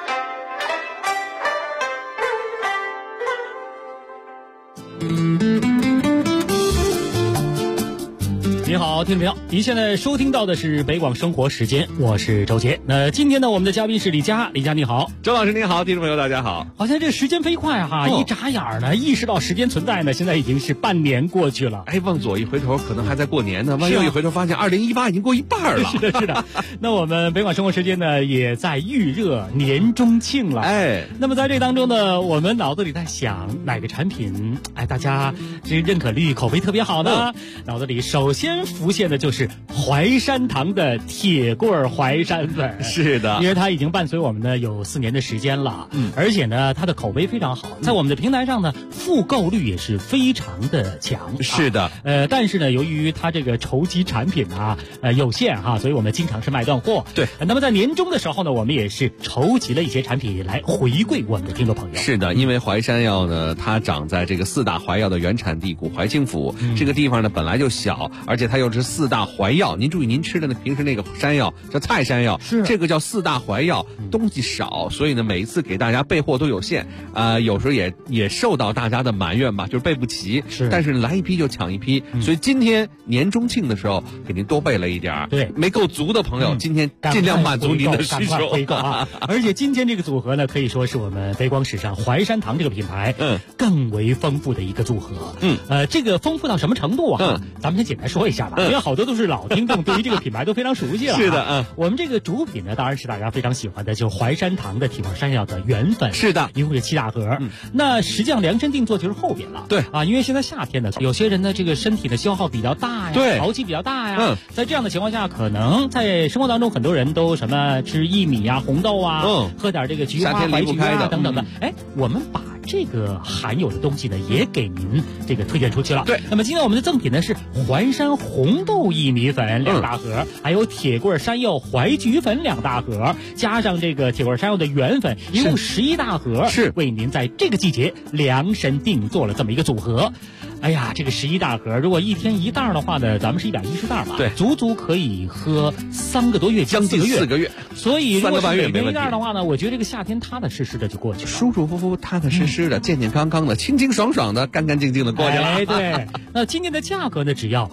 你好，听众朋友，您现在收听到的是北广生活时间，我是周杰。那今天呢，我们的嘉宾是李佳，李佳你好， 周老师您好，听众朋友大家好。 好像这时间飞快哈，一眨眼呢，意识到时间存在呢，现在已经是半年过去了。 哎，往左一回头，可能还在过年呢；往右一回头，发现2018已经过一半了。 是的，是的。那我们北广生活时间呢，也在预热年中庆了。 哎， 那么在这当中呢，我们脑子里在想哪个产品，哎，大家这认可率、口碑特别好呢？脑子里首先浮现的就是淮山堂的铁棍淮山粉。 是的， 因为它已经伴随我们呢有4年的时间了，而且呢它的口碑非常好，在我们的平台上呢复购率也是非常的强。 是的， 但是呢由于它这个筹集产品啊有限哈，所以我们经常是卖断货。 对， 那么在年终的时候呢，我们也是筹集了一些产品来回馈我们的听众朋友。 是的，因为淮山药呢，它长在这个4大淮药的原产地古淮清府，这个地方呢本来就小，而且它又是4大淮药。您注意，您吃的平时那个山药叫菜山药， 是这个叫4大淮药，东西少，所以呢每一次给大家备货都有限，有时候也受到大家的埋怨吧，就是备不齐。 是， 但是来一批就抢一批，所以今天年中庆的时候给您多备了一点。 对， 没够足的朋友，今天尽量满足您的需求。 回购啊！而且今天这个组合呢，可以说是我们北广史上淮山堂这个品牌更为丰富的一个组合。这个丰富到什么程度啊？咱们先简单说一下吧，因为好多都是老听众，对于这个品牌都非常熟悉了。 是的， 我们这个主品呢，当然是大家非常喜欢的，就是淮山堂的铁棍山药的原粉。 是的， 一共是7大盒。那实际上量身定做就是后边了。 对啊，因为现在夏天呢，有些人呢这个身体的消耗比较大呀， 对， 潮气比较大呀。在这样的情况下，可能在生活当中很多人都什么吃薏米啊、红豆啊，喝点这个菊花、淮菊啊等等的。哎，我们把这个含有的东西呢，也给您这个推荐出去了。 对， 那么今天我们的赠品呢是淮山红豆薏米粉2大盒，还有铁棍山药淮菊粉2大盒，加上这个铁棍山药的原粉，一共11大盒， 是为您在这个季节量身定做了这么一个组合。哎呀，这个11大盒，如果一天1袋的话呢，咱们是110袋嘛， 对， 足足可以喝3个多月， 将近4个月。 所以如果是每天1袋的话呢， 我觉得这个夏天踏踏实实的就过去了， 舒舒服服、踏踏实实的、健健康康的、清清爽爽的、干干净净的过去了。 哎，对。那今天的价格呢，只要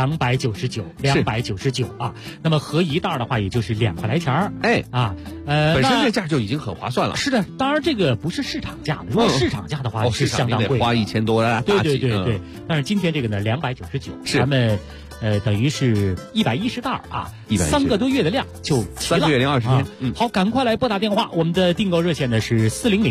299啊。那么合1袋的话，也就是2块来钱儿。 哎啊，本身这价就已经很划算了。 是的，当然这个不是市场价的，如果市场价的话是相当贵， 花1000多啊。 对。但是今天这个呢，299，咱们等于是110袋啊，3个多月的量就齐了。 3个月零20天。 好，赶快来拨打电话，我们的订购热线呢是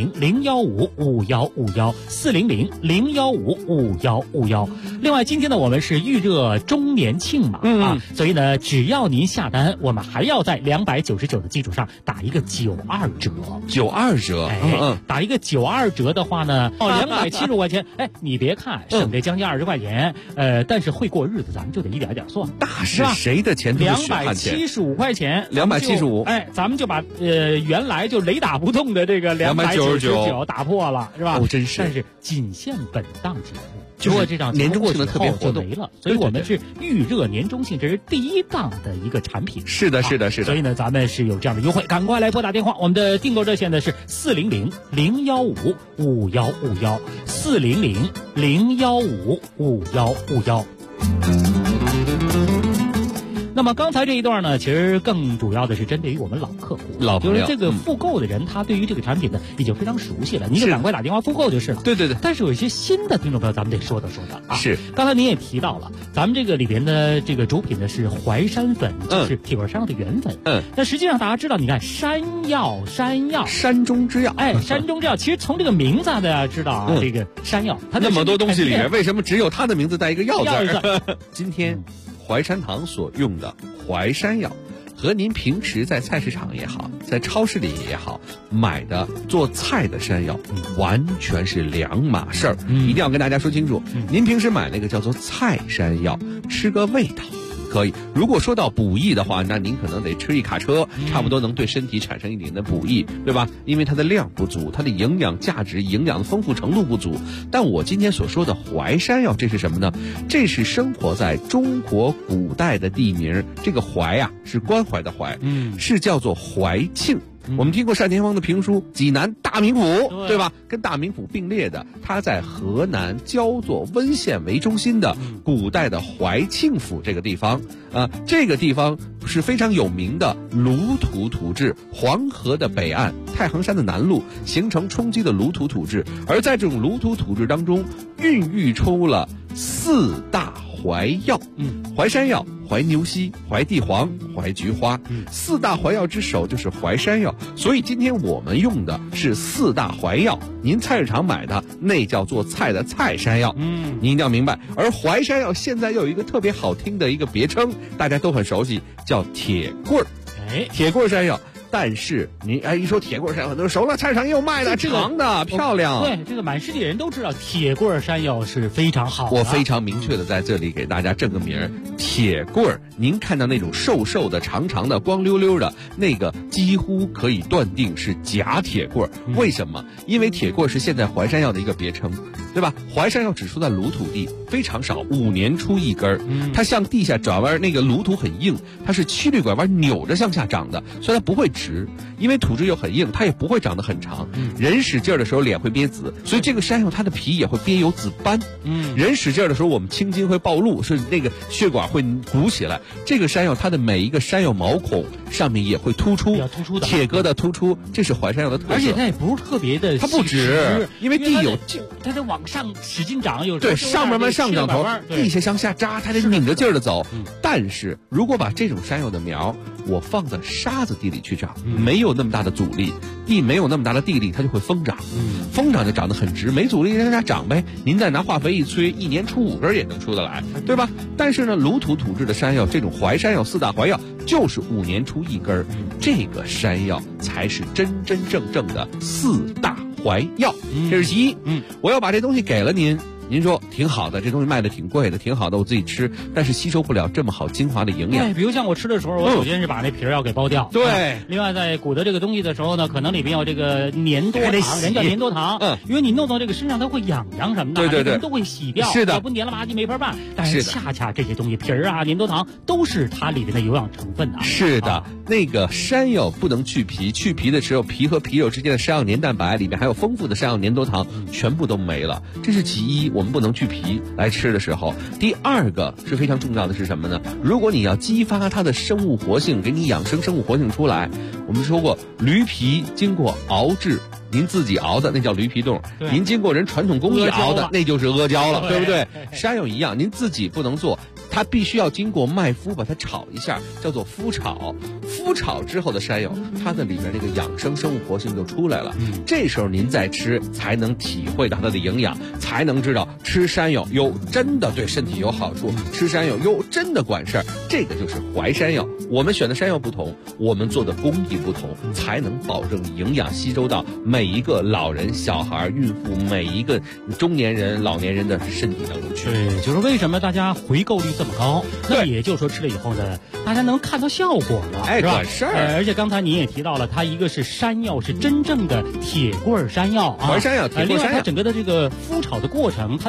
400-015-5151，400-015-5151。另外，今天呢我们是预热周年庆嘛，所以呢只要您下单，我们还要在299的基础上打一个92折。 92折， 打一个92折的话呢，275块钱。哎，你别看省这将近20块钱，但是会过日子，咱们就得一点一点算。 那是谁的钱都是血汗钱。 275块钱 ，275。 哎，咱们就把原来就雷打不动的这个299打破了，是吧？ 真是。 但是仅限本档节目。如果这档年中庆的特别活动就没了，所以我们是预热年中庆，这是第1档的一个产品。 是的。 所以呢，咱们是有这样的优惠，赶快来拨打电话。我们的订购热线呢是400-015-5151，400-015-5151。 那么刚才这一段呢，其实更主要的是针对于我们老客户，就是这个复购的人，他对于这个产品呢已经非常熟悉了，您就赶快打电话复购就是了。 对对对。 但是有一些新的听众朋友，咱们得说道啊。 是。 刚才您也提到了，咱们这个里边的这个主品呢是淮山粉，就是铁棍山药的原粉。但实际上大家知道，你看山药， 山中之药， 山中之药，其实从这个名字大家知道啊，这个山药，它那么多东西里面，为什么只有它的名字带一个药字？今天淮山堂所用的淮山药，和您平时在菜市场也好，在超市里也好买的做菜的山药，完全是两码事儿。一定要跟大家说清楚，您平时买那个叫做菜山药，吃个味道可以。如果说到补益的话，那您可能得吃一卡车，差不多能对身体产生一定的补益，对吧？因为它的量不足，它的营养价值、营养的丰富程度不足。但我今天所说的淮山药，这是什么呢？这是生活在中国古代的地名，这个淮啊是关怀的淮，是叫做淮庆。我们听过单田芳的评书《济南大名府》，对吧？跟大名府并列的，它在河南焦作温县为中心的古代的淮庆府这个地方，这个地方是非常有名的鲁土土质，黄河的北岸，太行山的南麓形成冲击的鲁土土质，而在这种鲁土土质当中，孕育出了四大淮药，淮山药、淮牛膝、淮地黄、淮菊花，四大淮药之首就是淮山药。所以今天我们用的是四大淮药，您菜市场买的那叫做菜的菜山药，您一定要明白。而淮山药现在又有一个特别好听的一个别称，大家都很熟悉，叫铁棍儿。铁棍儿山药。但是您一说铁棍山药，很多人熟了，菜市场也有卖的，长的漂亮。 对，这个满世界人都知道铁棍山药是非常好的。 我非常明确的在这里给大家正个名儿，铁棍，您看到那种瘦瘦的、长长的、光溜溜的那个，几乎可以断定是假铁棍。为什么？因为铁棍是现在淮山药的一个别称，对吧？淮山药只出在鲁土地，非常少，5年出一根儿。它向地下转弯，那个鲁土很硬，它是曲率拐弯扭着向下长的，所以它不会直。因为土质又很硬，它也不会长得很长。人使劲的时候脸会憋紫，所以这个山药它的皮也会憋有紫斑。人使劲的时候我们青筋会暴露，所以那个血管会鼓起来。这个山药它的每一个山药毛孔上面也会突出，铁疙瘩突出，这是淮山药的特色。 而且它也不是特别的， 它不直，因为地有它得往上使劲长，有对上慢慢上涨头，地下向下扎，它得拧着劲儿的走。但是如果把这种山药的苗我放在沙子地里去长，没有那么大的阻力，地没有那么大的地力，它就会疯长。疯长就长得很直，没阻力让它长呗。您再拿化肥一催，1年出5根也能出得来，对吧？但是呢，鲁土土质的山药，这种淮山药、四大淮药，就是5年出1根，这个山药才是真真正正的四大淮药。这是其一。我要把这东西给了您。您说挺好的，这东西卖的挺贵的，挺好的，我自己吃，但是吸收不了这么好精华的营养。 对，比如像我吃的时候，我首先是把那皮儿要给剥掉。 对。 另外，在鼓捣这个东西的时候呢，可能里边有这个粘多糖，人叫粘多糖。因为你弄到这个身上，它会痒痒什么的，对，都会洗掉。 是的。 要不粘了吧唧没法办。但是恰恰这些东西，皮儿啊、粘多糖都是它里边的有氧成分啊。 是的，那个山药不能去皮，去皮的时候，皮和皮肉之间的山药粘蛋白里面还有丰富的山药粘多糖，全部都没了。这是其一，我们不能去皮来吃的时候。第二个是非常重要的是什么呢？如果你要激发它的生物活性，给你养生生物活性出来，我们说过驴皮经过熬制，您自己熬的那叫驴皮冻，您经过人传统工艺熬的那就是阿胶了，对不对？山药一样，您自己不能做，它必须要经过麦麸把它炒一下，叫做麸炒。麸炒之后的山药，它的里面那个养生生物活性就出来了。这时候您再吃，才能体会到它的营养，才能知道吃山药有真的对身体有好处，吃山药有真的管事儿。这个就是淮山药。我们选的山药不同，我们做的工艺不同，才能保证营养吸收到每一个老人、小孩、孕妇，每一个中年人、老年人的身体当中去。 对，就是为什么大家回购率这么高？那也就是说吃了以后呢，大家能看到效果了，是吧？ 管事儿。 而且刚才您也提到了，它一个是山药，是真正的铁棍山药啊， 淮山药、铁棍山药。 另外，它整个的这个麸炒的过程，它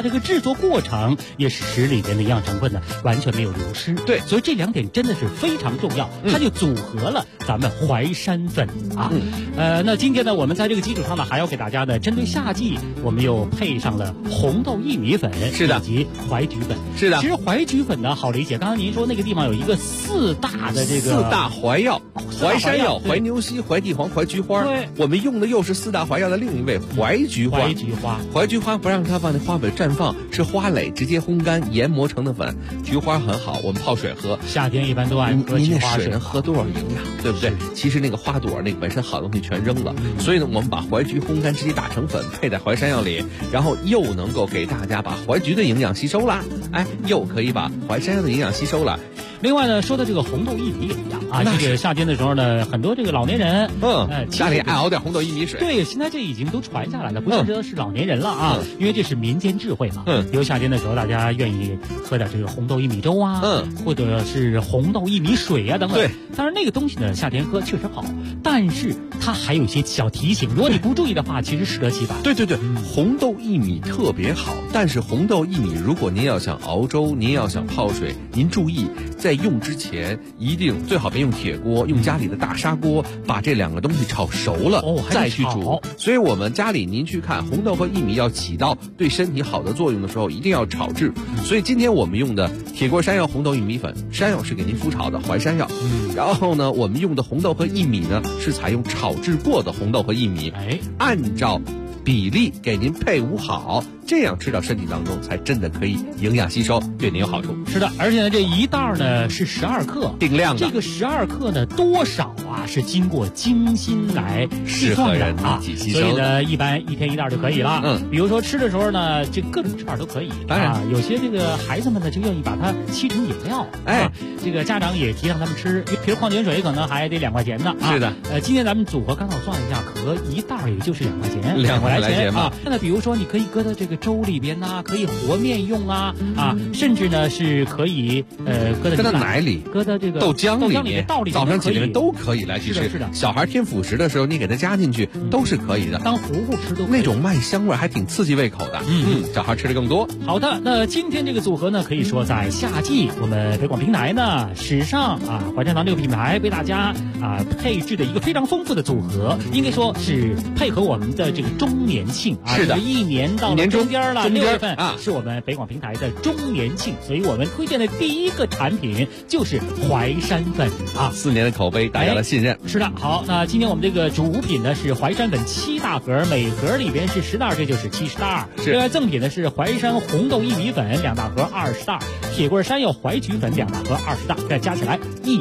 这个制作过程也使里边的营养成分呢完全没有流失。 对， 所以这2点真的是非常重要，它就组合了咱们淮山粉啊。那今天呢，我们在这个基础上呢，还要给大家呢，针对夏季，我们又配上了红豆薏米粉， 是的， 以及淮菊粉， 是的。 其实淮菊粉呢好理解，刚才您说那个地方有一个4大的这个 4大淮药，淮山药、淮牛膝、淮地黄、淮菊花。 对， 我们用的又是4大淮药的另一味淮菊花。淮菊花不让它放在花蕊绽放，是花蕾直接烘干研磨成的粉。菊花很好，我们泡水喝。 夏天一般都爱喝菊花水。 您那水能喝多少营养，对不对？其实那个花朵那个本身好东西全扔了，所以呢，我们把淮菊烘干直接打成粉，配在淮山药里，然后又能够给大家把淮菊的营养吸收了，又可以把淮山药的营养吸收了。 另外呢，说到这个红豆薏米也一样啊，这个夏天的时候呢，很多这个老年人， 家里爱熬点红豆薏米水。 对，现在这已经都传下来了，不见得是老年人了啊，因为这是民间智慧嘛。比如夏天的时候，大家愿意喝点这个红豆薏米粥啊，或者是红豆薏米水啊等等。 对， 当然那个东西呢，夏天喝确实好，但是它还有一些小提醒，如果你不注意的话，其实适得其反。 对，红豆薏米特别好，但是红豆薏米如果您要想熬粥，您要想泡水，您注意在用之前一定最好别用铁锅，用家里的大砂锅，把这2个东西炒熟了，再去煮。所以我们家里您去看红豆和薏米要起到对身体好的作用的时候，一定要炒制。所以今天我们用的铁锅山药红豆薏米粉，山药是给您麸炒的淮山药，然后呢，我们用的红豆和薏米呢是采用炒制过的红豆和薏米，按照比例给您配伍好，这样吃到身体当中才真的可以营养吸收，对您有好处。 是的，而且呢，这一袋呢是12克， 定量的。 这个12克呢多少啊是经过精心来计算的啊，所以呢，一般1天1袋就可以了。比如说吃的时候呢，这各种吃法都可以。 当然， 有些这个孩子们呢就愿意把它沏成饮料，这个家长也提倡他们吃，比如矿泉水可能还得2块钱呢。 是的， 今天咱们组合刚好算一下，可一袋也就是2块钱 ，2块来钱啊。那比如说你可以搁到这个粥里边呐，可以和面用啊，甚至呢是可以搁到奶里， 搁到这个豆浆里面，早上起来都可以来去吃。 是的， 小孩添辅食的时候，你给他加进去都是可以的， 当糊糊吃都可以。 那种麦香味还挺刺激胃口的。小孩吃的更多。 好的，那今天这个组合呢，可以说在夏季，我们北广平台呢史上淮山堂这个品牌为大家配置的一个非常丰富的组合，应该说是配合我们的这个周年庆是的 ，1年到了中间了，6月份是我们北广平台的周年庆，所以我们推荐的第一个产品就是淮山粉 4年的口碑，大家的信任。 是的，好，那今天我们这个主品呢是淮山粉7大盒，每盒里边是10袋，这就是70袋。另外赠品呢是淮山红豆薏米粉2大盒20袋，铁棍山药淮菊粉2大盒20袋，再加起来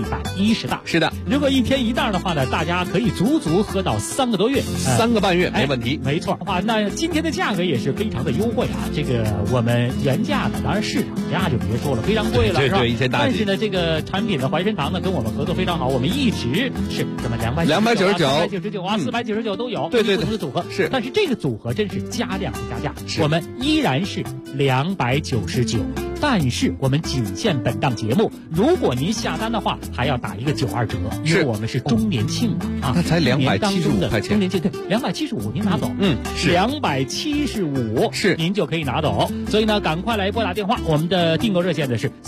110袋。 是的， 如果1天1袋的话呢，大家可以足足喝到3个多月 ，3个半月没问题。 没错那今天的价格也是非常的优惠这个我们原价呢，当然市场价就别说了，非常贵了，是吧？但是呢，这个产品的淮山堂呢跟我们合作非常好，我们一直是这么299、499都有， 对， 不同的组合是。 但是这个组合真是加量加价，我们依然是299。但是我们仅限本档节目，如果您下单的话，还要打一个92折，因为我们是周年庆那才275块钱， 周年庆对，275您拿走， 是 275 是您就可以拿走，所以呢，赶快来拨打电话，我们的订购热线呢是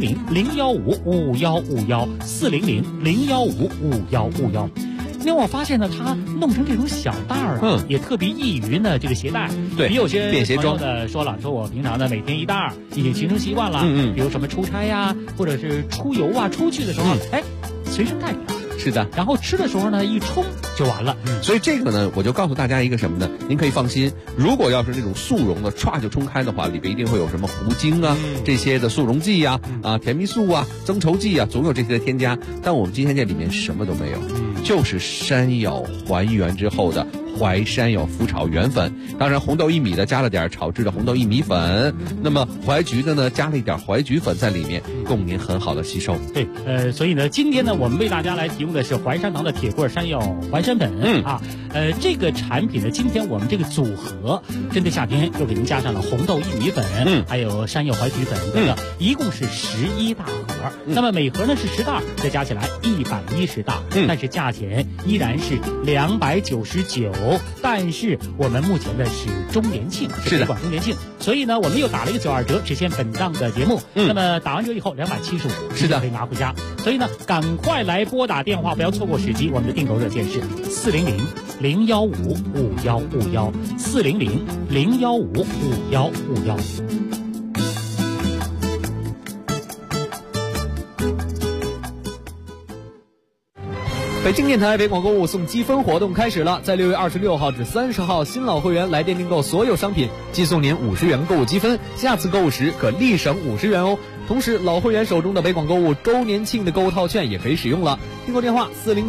400-015-5151，400-015-5151。因为我发现呢，它弄成这种小袋也特别易于呢这个携带。 对， 比有些便携装的说了，说我平常呢每天1袋已经形成习惯了。比如什么出差呀，或者是出游出去的时候，随身带一袋。 是的， 然后吃的时候呢，一冲就完了。 所以这个呢，我就告诉大家一个什么呢？您可以放心，如果要是那种速溶的，歘就冲开的话，里边一定会有什么糊精这些的速溶剂甜蜜素增稠剂总有这些的添加。但我们今天这里面什么都没有，就是山药还原之后的淮山药麸炒原粉，当然红豆薏米的加了点炒制的红豆薏米粉，那么淮菊的呢加了一点淮菊粉在里面，供您很好的吸收。 对，所以呢，今天呢，我们为大家来提供的是淮山堂的铁棍山药淮山粉这个产品呢，今天我们这个组合针对夏天又给您加上了红豆薏米粉，还有山药淮菊粉等等，一共是11大盒。 那么每盒呢是10袋，再加起来110袋，但是价钱依然是299。但是我们目前的是周年庆，是北广周年庆，所以呢我们又打了一个92折，只限本档的节目。那么打完折以后275，是的，可以拿回家。所以呢赶快来拨打电话，不要错过时机。我们的订购热线是400-015-5151，400-015-5151。 北京电台北广购物送积分活动开始了，在6月26号至30号，新老会员来电订购所有商品，寄送您50元购物积分，下次购物时可立省50元哦。同时，老会员手中的北广购物周年庆的购物套券也可以使用了。订购电话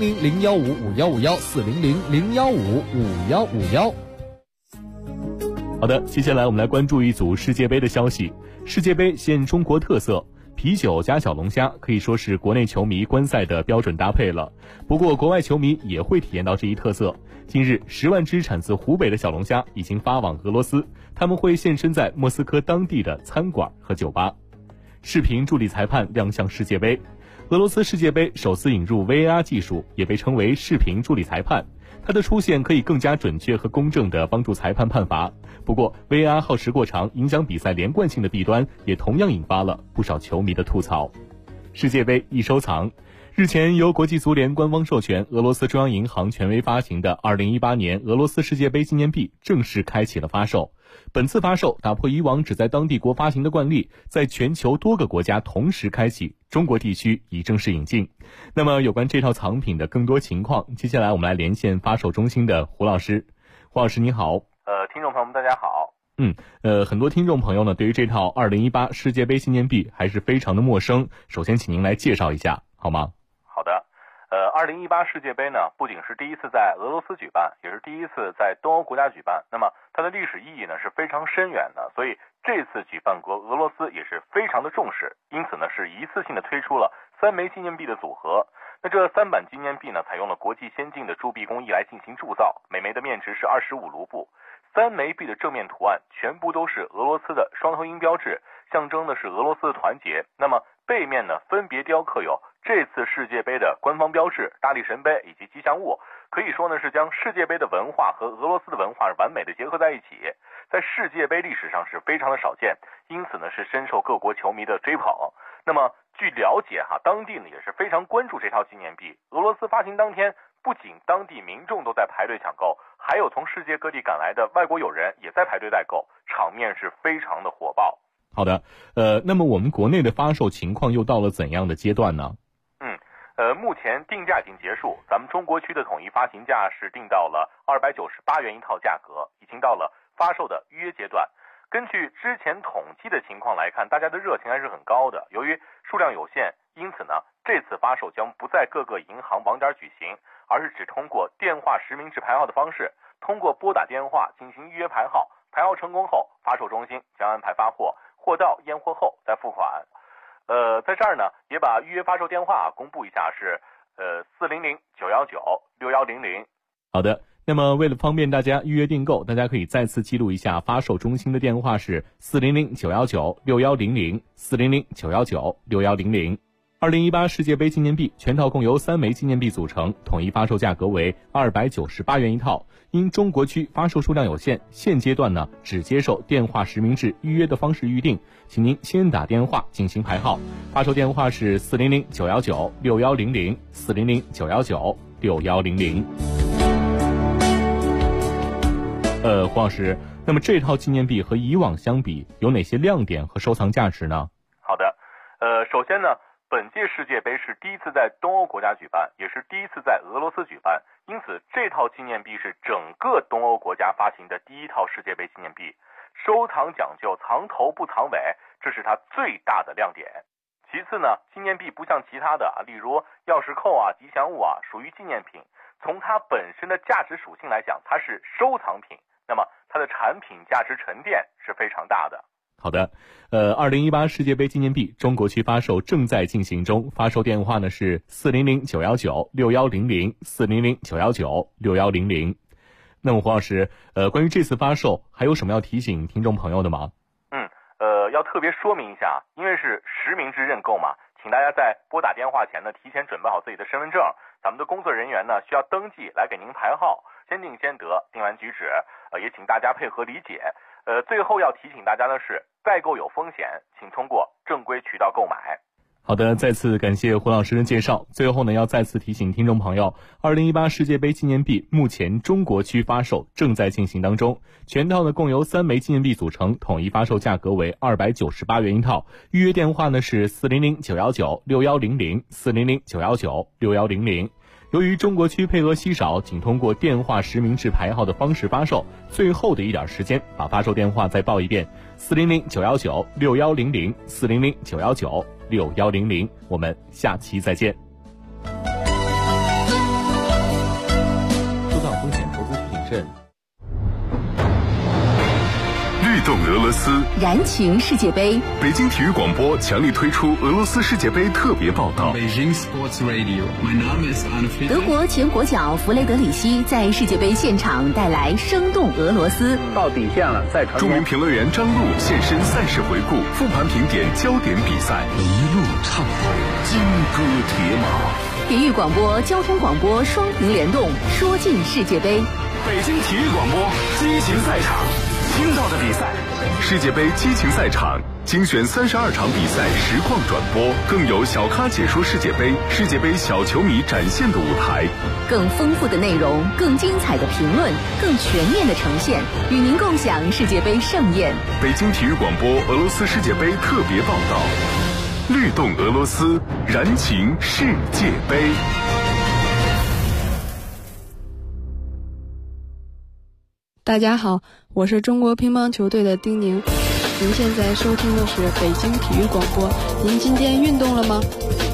400-015-5151，400-015-5151。 好的，接下来我们来关注一组世界杯的消息。世界杯现中国特色。啤酒加小龙虾可以说是国内球迷观赛的标准搭配了，不过国外球迷也会体验到这一特色。近日10万只产自湖北的小龙虾已经发往俄罗斯，他们会现身在莫斯科当地的餐馆和酒吧。视频助理裁判亮相世界杯。俄罗斯世界杯首次引入 VAR 技术，也被称为视频助理裁判。它的出现可以更加准确和公正地帮助裁判判罚。不过 VAR 耗时过长，影响比赛连贯性的弊端也同样引发了不少球迷的吐槽。世界杯易收藏。日前由国际足联官方授权，俄罗斯中央银行权威发行的2018年俄罗斯世界杯纪念币正式开启了发售。本次发售打破以往只在当地国发行的惯例，在全球多个国家同时开启，中国地区已正式引进。那么有关这套藏品的更多情况，接下来我们来连线发售中心的胡老师。胡老师您好。 听众朋友们大家好。 很多听众朋友呢对于这套2018世界杯纪念币还是非常的陌生，首先请您来介绍一下好吗？ 好的。2018世界杯呢，不仅是第一次在俄罗斯举办，也是第一次在东欧国家举办。那么它的历史意义呢是非常深远的，所以这次举办国俄罗斯也是非常的重视，因此呢是一次性的推出了3枚纪念币的组合。那这3版纪念币呢，采用了国际先进的铸币工艺来进行铸造，每枚的面值是25卢布。3枚币的正面图案全部都是俄罗斯的双头鹰标志，象征的是俄罗斯的团结。那么背面呢分别雕刻有这次世界杯的官方标志、大力神杯以及吉祥物，可以说呢是将世界杯的文化和俄罗斯的文化完美的结合在一起，在世界杯历史上是非常的少见，因此呢是深受各国球迷的追捧。那么据了解当地呢也是非常关注这套纪念币。俄罗斯发行当天，不仅当地民众都在排队抢购，还有从世界各地赶来的外国友人也在排队代购，场面是非常的火爆。 好的，那么我们国内的发售情况又到了怎样的阶段呢？ 目前定价已经结束，咱们中国区的统一发行价是定到了298元一套价格，已经到了发售的预约阶段。根据之前统计的情况来看，大家的热情还是很高的。由于数量有限，因此呢，这次发售将不在各个银行网点举行，而是只通过电话实名制排号的方式，通过拨打电话进行预约排号，排号成功后，发售中心将安排发货，货到验货后再付款。在这儿呢，也把预约发售电话公布一下，是400-919-6100。 好的，那么为了方便大家预约订购，大家可以再次记录一下发售中心的电话是400-919-6100， 400-919-6100。2018世界杯纪念币全套共由3枚纪念币组成，统一发售价格为298元一套。因中国区发售数量有限，现阶段呢只接受电话实名制预约的方式预定，请您先打电话进行排号。发售电话是400-919-6100， 400-919-6100。黄老师，那么这套纪念币和以往相比有哪些亮点和收藏价值呢？ 好的，首先呢，本届世界杯是第一次在东欧国家举办，也是第一次在俄罗斯举办，因此这套纪念币是整个东欧国家发行的第一套世界杯纪念币，收藏讲究藏头不藏尾，这是它最大的亮点。其次呢，纪念币不像其他的例如钥匙扣吉祥物属于纪念品，从它本身的价值属性来讲，它是收藏品，那么它的产品价值沉淀是非常大的。 好的，2018世界杯纪念币中国区发售正在进行中，发售电话呢是400-919-6100， 400-919-6100。那么黄老师，关于这次发售还有什么要提醒听众朋友的吗？ 要特别说明一下，因为是实名制认购嘛， 请大家在拨打电话前呢，提前准备好自己的身份证，咱们的工作人员呢需要登记来给您排号，先定先得，定完举止，也请大家配合理解。最后要提醒大家的是，代购有风险，请通过正规渠道购买。 好的，再次感谢胡老师的介绍。最后呢，要再次提醒听众朋友，2018世界杯纪念币目前中国区发售正在进行当中，全套呢共由3枚纪念币组成，统一发售价格为298元一套。预约电话呢是400-919-6100，400-919-6100。由于中国区配额稀少，仅通过电话实名制排号的方式发售，最后的一点时间，把发售电话再报一遍：400-919-6100，400-919-6100。我们下期再见。 收到风险投资提醒证。 律动俄罗斯， 燃情世界杯。 北京体育广播强力推出俄罗斯世界杯特别报道。 德国前国脚弗雷德里希在世界杯现场带来生动俄罗斯。 到底线了，再传。 著名评论员张璐现身赛事回顾，复盘评点焦点比赛，一路畅通，金戈铁马。 体育广播、交通广播双屏联动，说尽世界杯。 北京体育广播激情赛场。听到的比赛，世界杯激情赛场精选32场比赛实况转播，更有小咖解说世界杯，世界杯小球迷展现的舞台， 更丰富的内容，更精彩的评论，更全面的呈现，与您共享世界杯盛宴。 北京体育广播俄罗斯世界杯特别报道，律动俄罗斯，燃情世界杯。 大家好，我是中国乒乓球队的丁宁。您现在收听的是北京体育广播。您今天运动了吗？